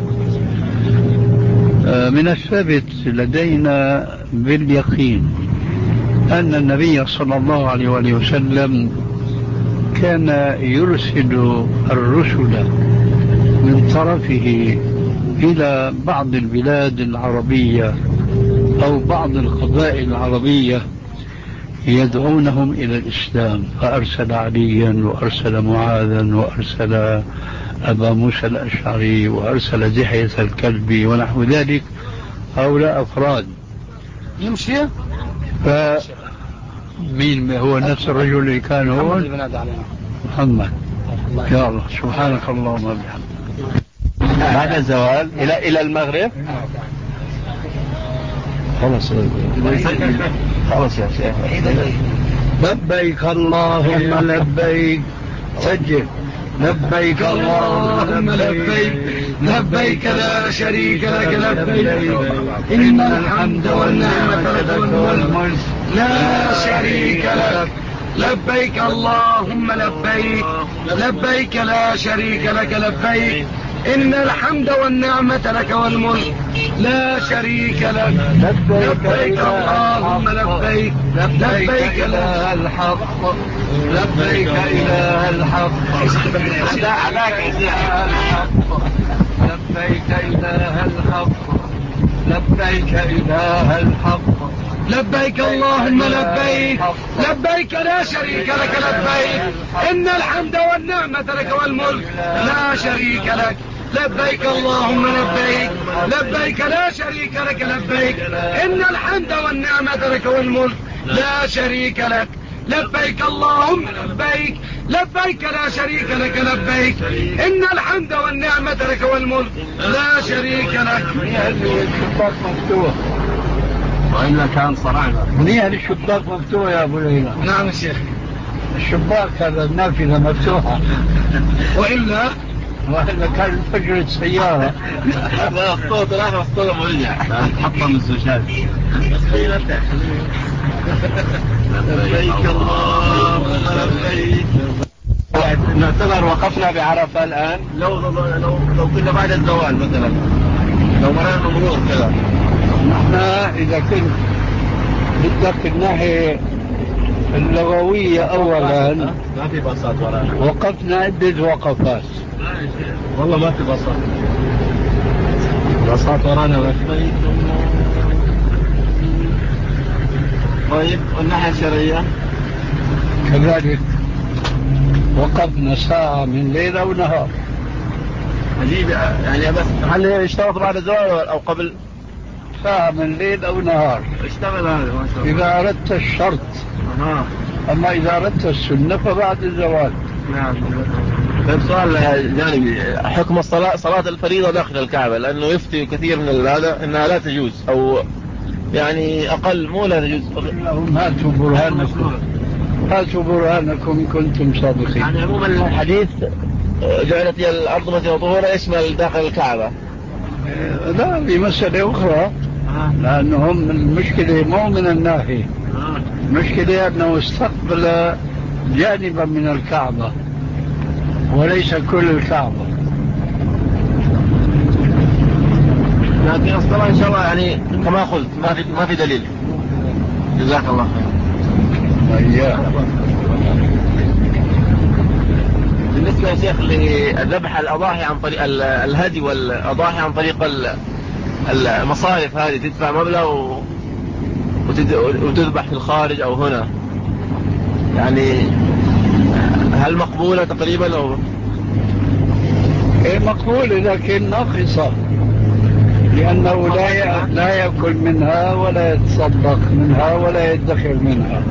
Speaker 11: من الثابت لدينا باليقين أن النبي صلى الله عليه وآله وسلم كان يرسل الرسل من طرفه إلى بعض البلاد العربية أو بعض القبائل العربية يدعونهم إلى الإسلام، فأرسل عليا وأرسل معاذا وأرسل أبا موسى الأشعري وأرسل دحية الكلبي ونحو ذلك. هؤلاء أفراد
Speaker 2: يمشي
Speaker 11: مين هو نفس الرجل اللي كان هو محمد. يا الله سبحانك اللهم وبحمدك.
Speaker 7: بعد الزوال إلى إلى المغرب. خلاص خلاص يا شيخ.
Speaker 11: لبيك اللهم لبيك. سجل. لبيك اللهم لبيك لبيك لا شريك لك لبيك إن الحمد والنعمة لك والملك لا شريك لك. لبيك اللهم لبيك لبيك لا شريك لك لبيك إن الحمد والنعمة لك والملك لا شريك لك. لبيك اللهم لبيك لبيك إله الحق لبيك إله الحق لبيك إله الحق لبيك إله الحق. لبيك اللهم لبيك لبيك لا شريك لك لبيك إن الحمد والنعمة لك والملك لا شريك لك. لبيك اللهم لبيك لبيك لا شريك لك لبيك إن الحمد والنعمة لك والملك لا شريك لك. لبيك اللهم لبيك لبيك لا شريك لك لبيك إن الحمد والنعمة لك والملك لا شريك لك. الشباك مفتوح
Speaker 7: وإلا كان صرعنا.
Speaker 11: منيح الشباك مفتوح يا أبو ليلى.
Speaker 2: نعم يا شيخ.
Speaker 11: الشباك هذا النافذة مفتوحة
Speaker 2: وإلا
Speaker 11: وإلا كان فجرة سيارة.
Speaker 7: هذا الصوت راح والصوت مرجع حطم الزجاج.
Speaker 11: لبيك اللهم لبيك.
Speaker 7: نعتبر وقفنا بعرفة الآن لو لو لو كنا بعد الزوال مثلا لو مررنا مرور كذا.
Speaker 11: نحن إذا كنت بدك الناحية اللغوية أولا
Speaker 7: ما في باصات ورانا.
Speaker 11: وقفنا عدة وقفات.
Speaker 7: والله ما في باصات. باصات ورانا ما في. طيب والناحية الشرعية
Speaker 11: كذلك وقفنا ساعة من ليلة ونهار.
Speaker 7: عجيب يعني. بس هل اشتغلت بعد الزوال أو قبل؟
Speaker 11: ساعة من ليل أو نهار.
Speaker 7: اشتغل هذا ما شاء الله.
Speaker 11: إذا أردت الشرط.
Speaker 7: أها.
Speaker 11: أما إذا أردت السنة فبعد الزوال.
Speaker 7: نعم. طيب سؤال جانبي، حكم الصلاة صلاة الفريضة داخل الكعبة، لأنه يفتي كثير من هذا أنها لا تجوز أو يعني أقل مو لا تجوز.
Speaker 11: لهم هاتوا برهانكم هاتوا برهانكم إن كنتم صادقين.
Speaker 7: يعني عموما الحديث جعلت هي الأرض مثل طهورة يشمل داخل الكعبة.
Speaker 11: لا بمسألة أخرى. لأنهم المشكلة مو من الناحية. المشكلة أنه استقبل جانبا من الكعبة وليس كل الكعبة.
Speaker 7: لكن الصلاة إن شاء الله يعني كما قلت ما في ما في دليل. جزاك الله خير. بالنسبة يا شيخ لذبح الأضاحي عن طريق الهدي والأضاحي عن طريق المصارف هذه تدفع مبلغ وتذبح في الخارج أو هنا، يعني هل مقبولة تقريبا أو؟
Speaker 11: إيه مقبولة لكن ناقصة، لأنه لا لا يأكل منها ولا يتصدق منها ولا يدخر منها.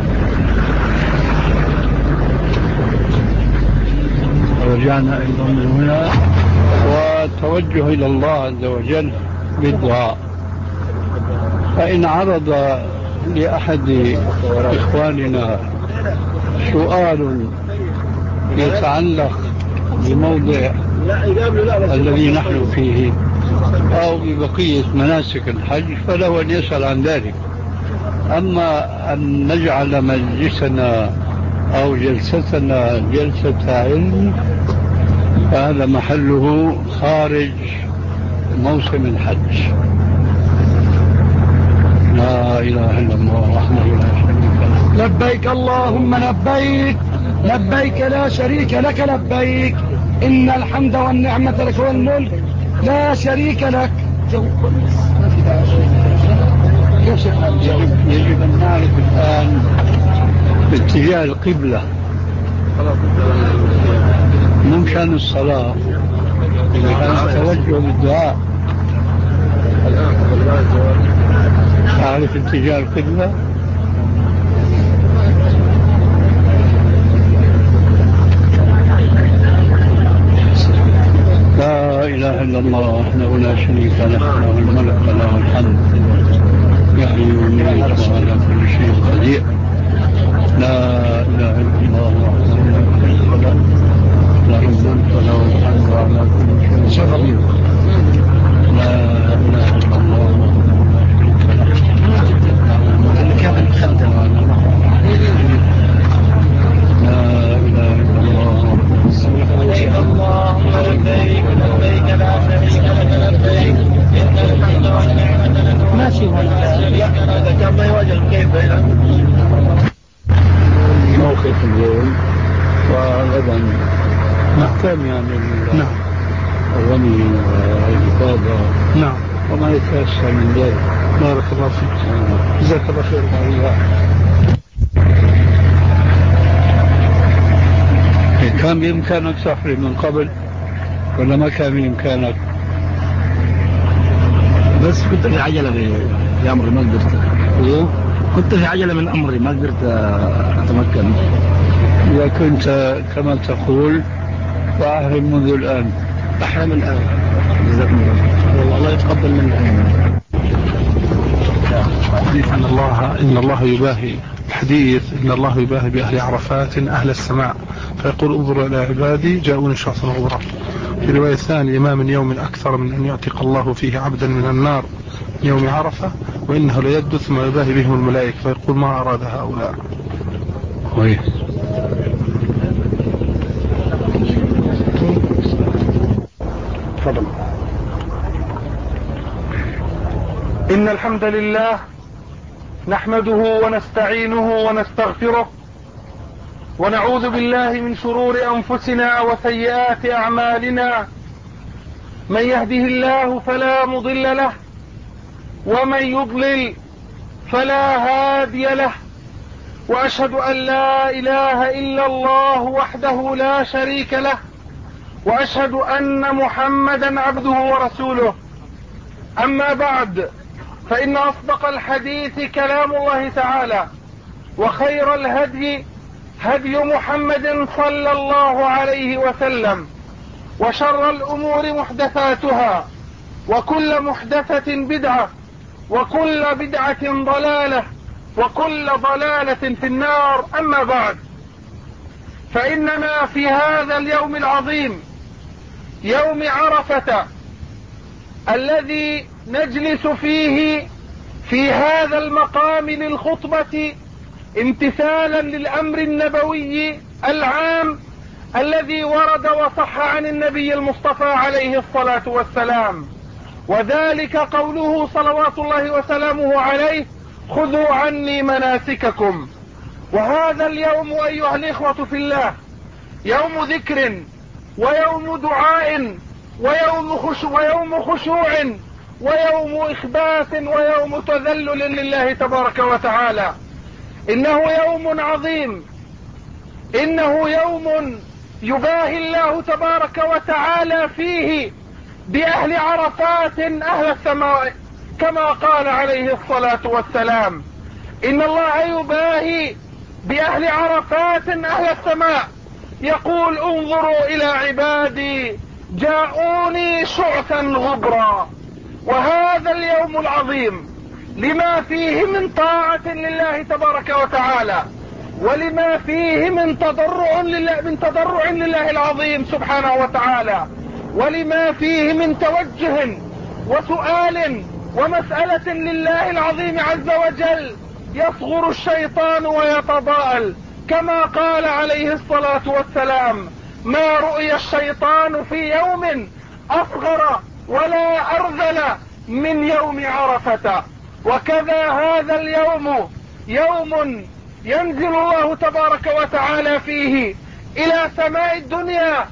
Speaker 11: رجعنا أيضا من هنا وتوجه إلى الله عز وجل بالدعاء. فإن عرض لأحد إخواننا سؤال يتعلق بموضع الذي نحن فيه أو ببقية مناسك الحج فله أن يسأل عن ذلك. أما أن نجعل مجلسنا أو جلستنا جلسة علم فهذا محله خارج موسم الحج. لا إله إلا الله وحده لا شريك له.
Speaker 15: لبيك اللهم لبيك لبيك لا شريك لك لبيك إن الحمد والنعمة لك والملك لا شريك لك.
Speaker 11: يجب, يجب أن نعرف الآن اتجاه القبلة مو كان الصلاة إذا كان التوجه بالدعاء. تعرف اتجاه القبلة؟ لا إله إلا الله وحده لا شريك له له الملك وله الحمد يحيي ويميت وعلى كل شيء قدير. لا إله إلا الله وحده لا شريك له له الملك وله الحمد وعلى كل شيء قدير. لا إله إلا الله وحده لا شريك له لا إله إلا الله
Speaker 15: لبيك اللهم لبيك لبيك لا شريك لك لبيك إن الحمد والنعمة لك ماشي هذا كان ما يواجه كيف
Speaker 11: موقف اليوم وغدا نحكم يعني
Speaker 12: نعم
Speaker 11: الغني والإفاضة
Speaker 12: نعم
Speaker 11: وما يتأثر من ذلك.
Speaker 12: بارك الله فيك جزاك الله خير.
Speaker 11: كان بإمكانك تحرم من قبل ولا ما كان بإمكانك؟
Speaker 14: بس كنت في عجلة في أمري ما قدرت. كنت في عجلة من أمري ما قدرت أتمكن.
Speaker 11: إذا كنت كما تقول فأحرم منذ الآن.
Speaker 14: أحرم الآن. جزاكم الله. الله يتقبل منك.
Speaker 12: إن الله إن الله يباهي الحديث إن الله يباهي بأهل عرفات أهل السماء فيقول انظروا إلى عبادي جاءوني شخصا غبرا. في رواية ثانية ما من يوم أكثر من أن يعتق الله فيه عبدا من النار يوم عرفة وإنه ليد ثم يباهي بهم الملائكة فيقول ما أراد هؤلاء.
Speaker 11: كويس.
Speaker 12: تفضل. إن الحمد لله نحمده ونستعينه ونستغفره ونعوذ بالله من شرور أنفسنا وسيئات أعمالنا. من يهده الله فلا مضل له ومن يضلل فلا هادي له وأشهد أن لا إله إلا الله وحده لا شريك له وأشهد أن محمدا عبده ورسوله. أما بعد فإن أصدق الحديث كلام الله تعالى وخير الهدي هدي محمد صلى الله عليه وسلم وشر الأمور محدثاتها وكل محدثة بدعة وكل بدعة ضلالة وكل ضلالة في النار. أما بعد فإننا في هذا اليوم العظيم يوم عرفة الذي نجلس فيه في هذا المقام للخطبة امتثالا للأمر النبوي العام الذي ورد وصح عن النبي المصطفى عليه الصلاة والسلام، وذلك قوله صلوات الله وسلامه عليه خذوا عني مناسككم. وهذا اليوم أيها الإخوة في الله يوم ذكر ويوم دعاء ويوم خشوع, ويوم خشوع ويوم إخبات ويوم تذلل لله تبارك وتعالى. إنه يوم عظيم، إنه يوم يباهي الله تبارك وتعالى فيه بأهل عرفات أهل السماء كما قال عليه الصلاة والسلام إن الله يباهي بأهل عرفات أهل السماء يقول انظروا إلى عبادي جاءوني شعثا غبرا. وهذا اليوم العظيم لما فيه من طاعة لله تبارك وتعالى ولما فيه من تضرع لله, من تضرع لله العظيم سبحانه وتعالى ولما فيه من توجه وسؤال ومسألة لله العظيم عز وجل يصغر الشيطان ويتضاءل، كما قال عليه الصلاة والسلام: ما رؤي الشيطان في يوم أصغر ولا أرذل من يوم عرفة. وكذا هذا اليوم يوم ينزل الله تبارك وتعالى فيه إلى سماء الدنيا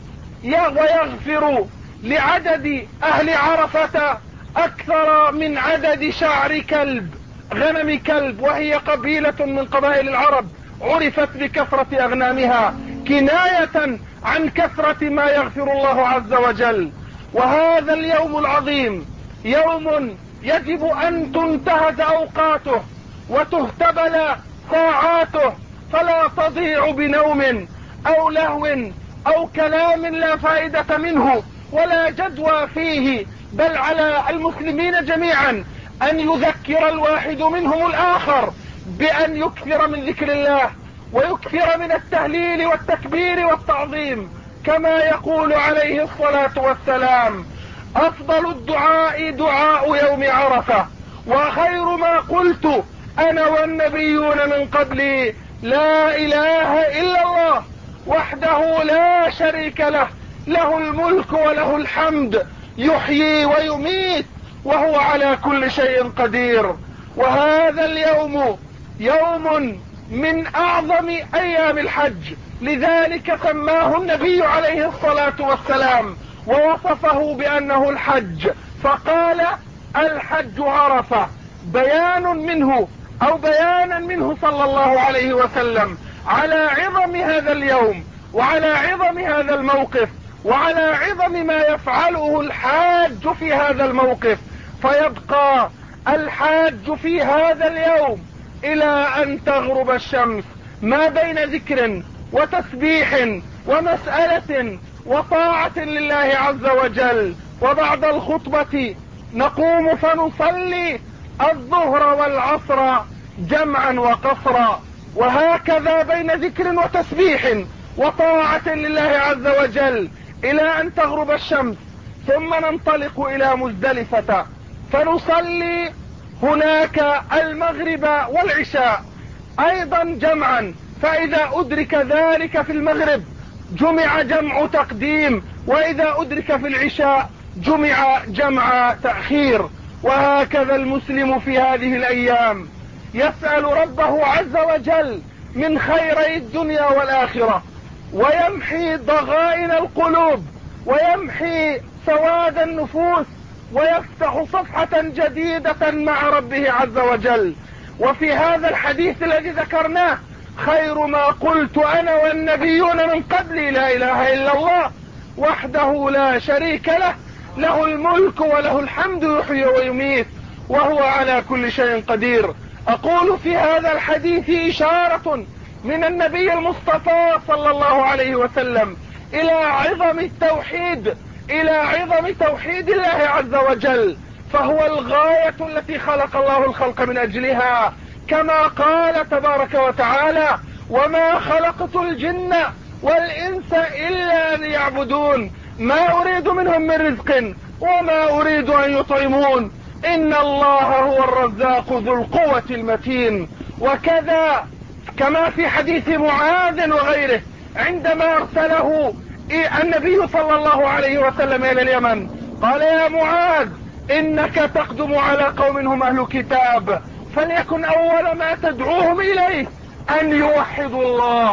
Speaker 12: ويغفر لعدد أهل عرفة أكثر من عدد شعر كلب، غنم كلب، وهي قبيلة من قبائل العرب عرفت بكثرة أغنامها كناية عن كثرة ما يغفر الله عز وجل. وهذا اليوم العظيم يوم يجب أن تنتهز أوقاته وتهتبل ساعاته، فلا تضيع بنوم أو لهو أو كلام لا فائدة منه ولا جدوى فيه، بل على المسلمين جميعا أن يذكر الواحد منهم الآخر بأن يكثر من ذكر الله ويكثر من التهليل والتكبير والتعظيم، كما يقول عليه الصلاة والسلام: أفضل الدعاء دعاء يوم عرفة، وخير ما قلت أنا والنبيون من قبلي لا إله إلا الله وحده لا شريك له، له الملك وله الحمد، يحيي ويميت وهو على كل شيء قدير. وهذا اليوم يوم من أعظم أيام الحج، لذلك سماه النبي عليه الصلاة والسلام ووصفه بأنه الحج، فقال: الحج عرفة، بيان منه أو بيانا منه صلى الله عليه وسلم على عظم هذا اليوم وعلى عظم هذا الموقف وعلى عظم ما يفعله الحاج في هذا الموقف. فيبقى الحاج في هذا اليوم إلى أن تغرب الشمس ما بين ذكر وتسبيح ومسألة وطاعة لله عز وجل، وبعد الخطبة نقوم فنصلي الظهر والعصر جمعا وقصرا، وهكذا بين ذكر وتسبيح وطاعة لله عز وجل إلى أن تغرب الشمس، ثم ننطلق إلى مزدلفة فنصلي هناك المغرب والعشاء أيضا جمعا، فإذا أدرك ذلك في المغرب جمع جمع تقديم، وإذا أدرك في العشاء جمع جمع تأخير. وهكذا المسلم في هذه الأيام يسأل ربه عز وجل من خيري الدنيا والآخرة، ويمحي ضغائن القلوب ويمحي سواد النفوس ويفتح صفحة جديدة مع ربه عز وجل. وفي هذا الحديث الذي ذكرناه: خير ما قلت أنا والنبيون من قبلي لا إله إلا الله وحده لا شريك له، له الملك وله الحمد، يحيي ويميت وهو على كل شيء قدير. أقول في هذا الحديث إشارة من النبي المصطفى صلى الله عليه وسلم إلى عظم التوحيد، إلى عظم توحيد الله عز وجل، فهو الغاية التي خلق الله الخلق من أجلها، كما قال تبارك وتعالى: وما خلقت الجن والإنس إلا ليعبدون ما أريد منهم من رزق وما أريد أن يطعمون إن الله هو الرزاق ذو القوة المتين. وكذا كما في حديث معاذ وغيره عندما أرسله النبي صلى الله عليه وسلم إلى اليمن قال: يا معاذ إنك تقدم على قوم هم أهل كتاب، فليكن أول ما تدعوهم إليه أن يوحدوا الله.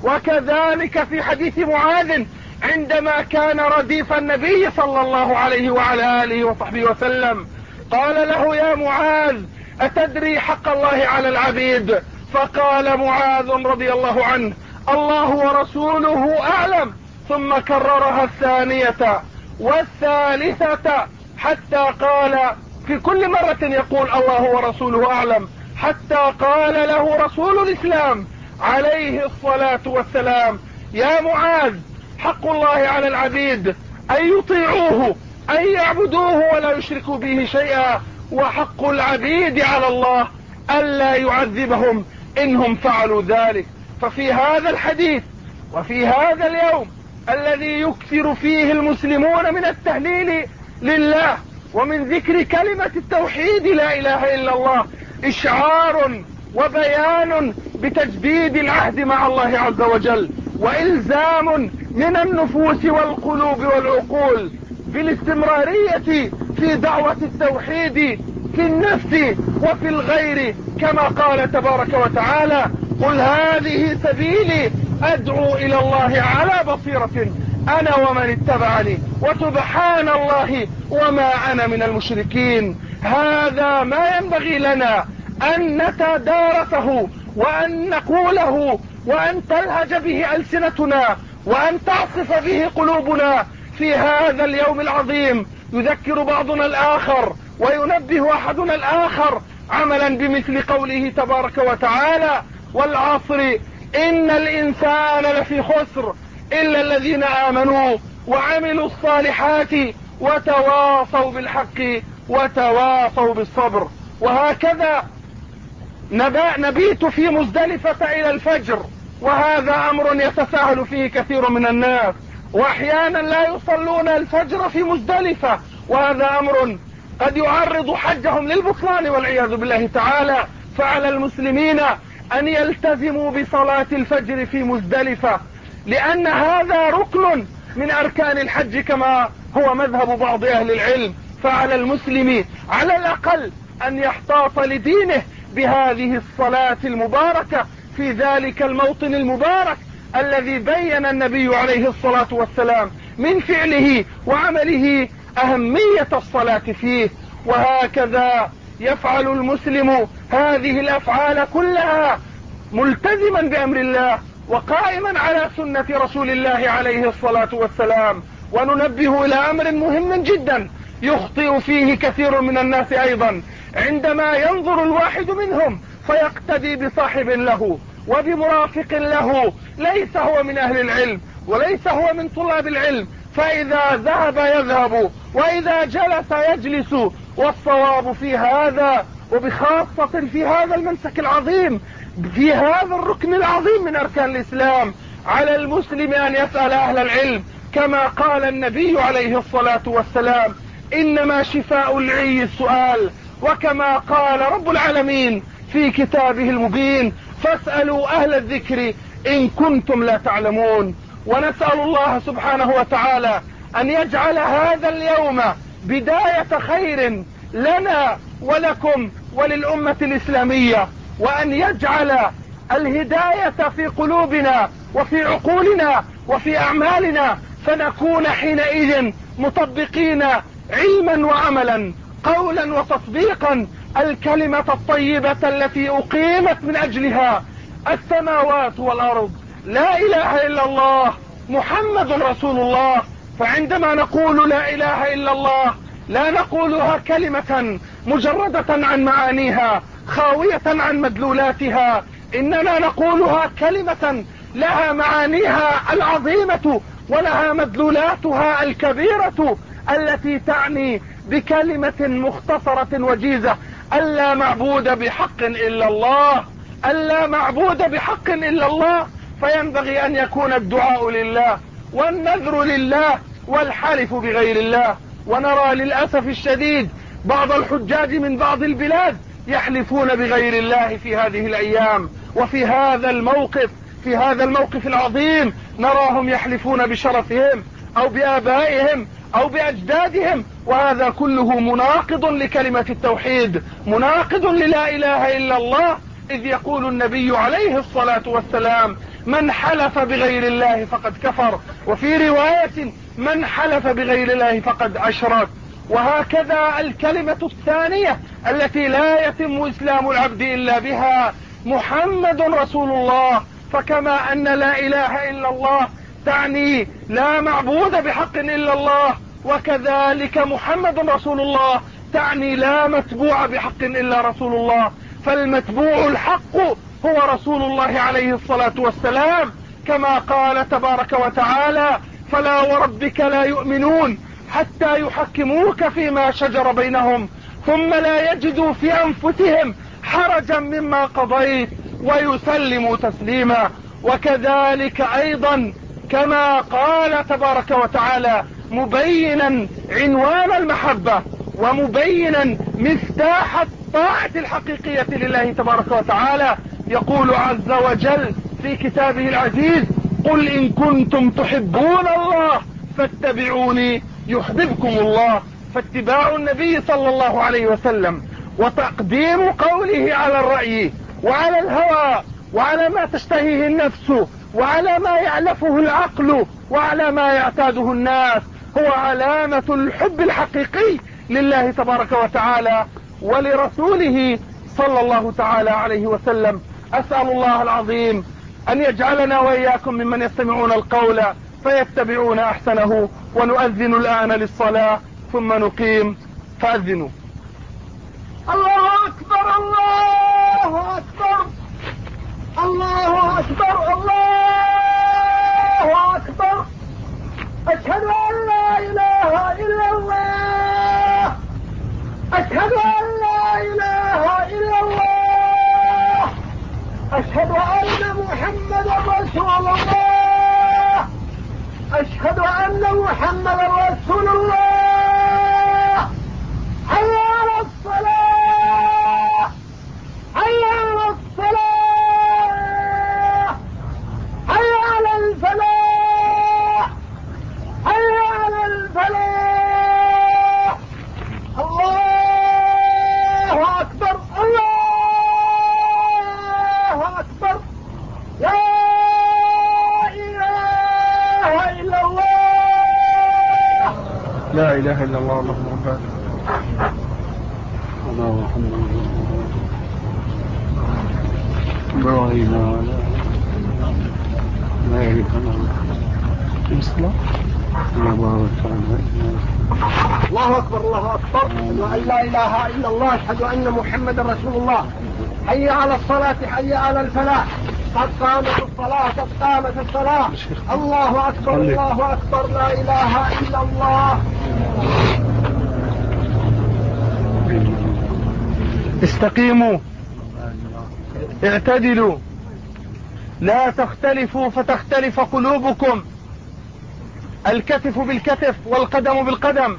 Speaker 12: وكذلك في حديث معاذ عندما كان رديف النبي صلى الله عليه وعلى آله وصحبه وسلم قال له: يا معاذ أتدري حق الله على العبيد؟ فقال معاذ رضي الله عنه: الله ورسوله أعلم، ثم كررها الثانية والثالثة حتى قال في كل مرة يقول الله ورسوله أعلم، حتى قال له رسول الإسلام عليه الصلاة والسلام: يا معاذ حق الله على العبيد أن يطيعوه أن يعبدوه ولا يشركوا به شيئا، وحق العبيد على الله ألا يعذبهم إنهم فعلوا ذلك. ففي هذا الحديث وفي هذا اليوم الذي يكثر فيه المسلمون من التهليل لله ومن ذكر كلمة التوحيد لا إله إلا الله إشعار
Speaker 16: وبيان بتجديد العهد مع الله عز وجل، وإلزام من النفوس والقلوب والعقول بالاستمرارية في دعوة التوحيد في النفس وفي الغير، كما قال تبارك وتعالى: قل هذه سبيلي أدعو إلى الله على بصيرة أنا ومن اتبعني وسبحان الله وما أنا من المشركين. هذا ما ينبغي لنا أن نتدارسه وأن نقوله وأن تلهج به ألسنتنا وأن تعصف به قلوبنا في هذا اليوم العظيم. يذكر بعضنا الآخر وينبه أحدنا الآخر عملا بمثل قوله تبارك وتعالى: والعصر إن الإنسان لفي خسر إلا الذين آمنوا وعملوا الصالحات وتواصوا بالحق وتواصوا بالصبر. وهكذا نبيت في مزدلفة إلى الفجر، وهذا أمر يتساهل فيه كثير من الناس، وأحيانا لا يصلون الفجر في مزدلفة، وهذا أمر قد يعرض حجهم للبطلان والعياذ بالله تعالى. فعلى المسلمين أن يلتزموا بصلاة الفجر في مزدلفة، لأن هذا ركن من أركان الحج كما هو مذهب بعض أهل العلم. فعلى المسلم على الأقل أن يحتاط لدينه بهذه الصلاة المباركة في ذلك الموطن المبارك الذي بين النبي عليه الصلاة والسلام من فعله وعمله أهمية الصلاة فيه. وهكذا يفعل المسلم هذه الأفعال كلها ملتزما بأمر الله وقائما على سنة رسول الله عليه الصلاة والسلام. وننبه إلى أمر مهم جدا يخطئ فيه كثير من الناس أيضا، عندما ينظر الواحد منهم فيقتدي بصاحب له وبمرافق له ليس هو من أهل العلم وليس هو من طلاب العلم، فإذا ذهب يذهب وإذا جلس يجلس. والصواب في هذا، وبخاصة في هذا المنسك العظيم، في هذا الركن العظيم من أركان الإسلام، على المسلم أن يسأل أهل العلم، كما قال النبي عليه الصلاة والسلام: إنما شفاء العي السؤال. وكما قال رب العالمين في كتابه المبين: فاسألوا أهل الذكر إن كنتم لا تعلمون. ونسأل الله سبحانه وتعالى أن يجعل هذا اليوم بداية خير لنا ولكم وللأمة الإسلامية، وأن يجعل الهداية في قلوبنا وفي عقولنا وفي أعمالنا، فنكون حينئذ مطبقين علما وعملا، قولا وتطبيقا، الكلمة الطيبة التي أقيمت من أجلها السماوات والأرض: لا إله إلا الله محمد رسول الله. فعندما نقول لا إله إلا الله لا نقولها كلمة مجردة عن معانيها خاوية عن مدلولاتها، إننا نقولها كلمة لها معانيها العظيمة ولها مدلولاتها الكبيرة التي تعني بكلمة مختصرة وجيزة: ألا معبود بحق إلا الله، ألا معبود بحق إلا الله. فينبغي أن يكون الدعاء لله والنذر لله والحلف بغير الله. ونرى للأسف الشديد بعض الحجاج من بعض البلاد يحلفون بغير الله في هذه الأيام، وفي هذا الموقف في هذا الموقف العظيم نراهم يحلفون بشرفهم أو بآبائهم أو بأجدادهم، وهذا كله مناقض لكلمة التوحيد، مناقض للا إله إلا الله. إذ يقول النبي عليه الصلاة والسلام: من حلف بغير الله فقد كفر، وفي رواية: من حلف بغير الله فقد أشرك. وهكذا الكلمة الثانية التي لا يتم إسلام العبد إلا بها: محمد رسول الله. فكما أن لا إله إلا الله تعني لا معبود بحق إلا الله، وكذلك محمد رسول الله تعني لا متبوع بحق إلا رسول الله. فالمتبوع الحق هو رسول الله عليه الصلاة والسلام، كما قال تبارك وتعالى: فلا وربك لا يؤمنون حتى يحكموك فيما شجر بينهم ثم لا يجدوا في أنفسهم حرجا مما قضيت ويسلموا تسليما. وكذلك أيضا كما قال تبارك وتعالى مبينا عنوان المحبة ومبينا مفتاح الطاعة الحقيقية لله تبارك وتعالى. يقول عز وجل في كتابه العزيز: قل إن كنتم تحبون الله فاتبعوني يحببكم الله. فاتباع النبي صلى الله عليه وسلم وتقديم قوله على الرأي وعلى الهوى وعلى ما تشتهيه النفس وعلى ما يعلفه العقل وعلى ما يعتاده الناس هو علامة الحب الحقيقي لله تبارك وتعالى ولرسوله صلى الله تعالى عليه وسلم. أسأل الله العظيم أن يجعلنا وإياكم ممن يستمعون القول فيتبعون أحسنه. ونؤذن الآن للصلاة ثم نقيم، فأذنوا. الله أكبر الله أكبر الله أكبر الله أكبر. أشهد أن لا إله إلا الله أشهد أن لا إله إلا الله أشهد أن محمدا رسول الله أشهد أن محمدا رسول الله. حي على الصلاة حي على الصلاة حي على الفلاح حي على الفلاح. الله أكبر الله أكبر. لا إله إلا الله لا إله إلا الله. اللهم ربنا
Speaker 11: الله محمد إبراهيم لا يعرف الله
Speaker 16: الله أكبر الله أكبر. وأن لا إله إلا الله. أشهد أن محمدا رسول الله. حي على الصلاة حي على الفلاح. قد قامت الصلاة قد قامت الصلاة. الله أكبر الله أكبر. لا إله إلا الله. استقيموا اعتدلوا لا تختلفوا فتختلف قلوبكم. الكتف بالكتف والقدم بالقدم.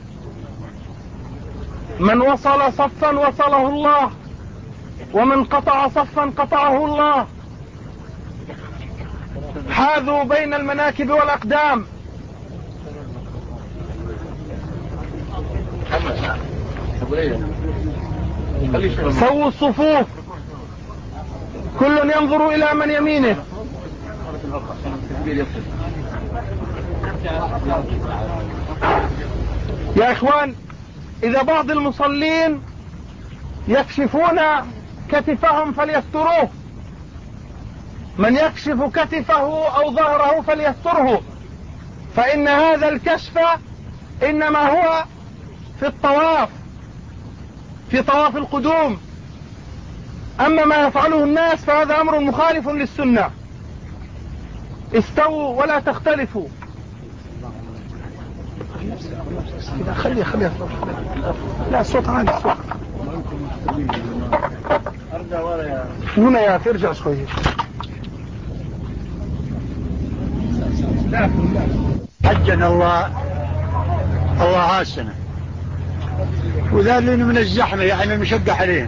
Speaker 16: من وصل صفا وصله الله ومن قطع صفا قطعه الله. حاذوا بين المناكب والأقدام. سووا الصفوف. كل ينظر إلى من يمينه. يا إخوان، إذا بعض المصلين يكشفون كتفهم فليستروه. من يكشف كتفه أو ظهره فليستره، فإن هذا الكشف إنما هو في الطواف في طواف القدوم. أما ما يفعله الناس فهذا أمر مخالف للسنة. استووا ولا تختلفوا. خلي خلي لا الصوت عالي الصوت. هنا يا أخي ارجع شوية.
Speaker 11: حجنا الله الله عاشنا، وذالين من الزحمة يعني المشقة عليهم.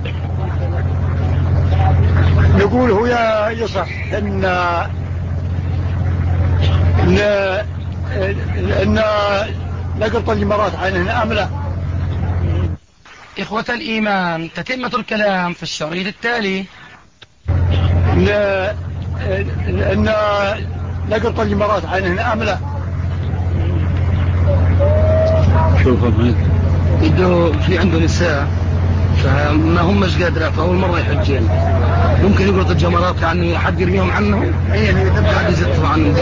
Speaker 11: نقول هو يصح ان ان ان نقرط الجمرات عنهن ام لا؟
Speaker 1: إخوة الإيمان، تتمة الكلام في الشريط التالي.
Speaker 11: ان ان نقرط الجمرات عنهن ام لا؟
Speaker 1: شوف بده في عنده نساء فما همش قادرة، فأول مرة يحجين، ممكن يقرط الجمرات يعني حد يرميهم عنهم. ايه حد يزتوا عنهم.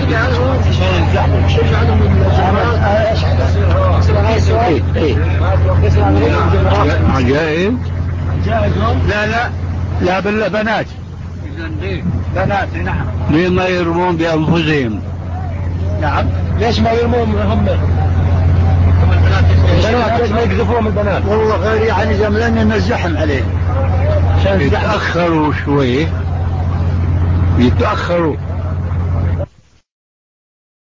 Speaker 11: عجائب. لا لا لا بالبنات بنات. نعم. ليه ما يرمون بأنفسهم؟
Speaker 16: نعم. ليش ما يرمون هم البنات؟ ليش ما يقذفوهم البنات؟
Speaker 11: والله غير يعني زملنا نزحم عليه. يتأخروا شوي يتأخروا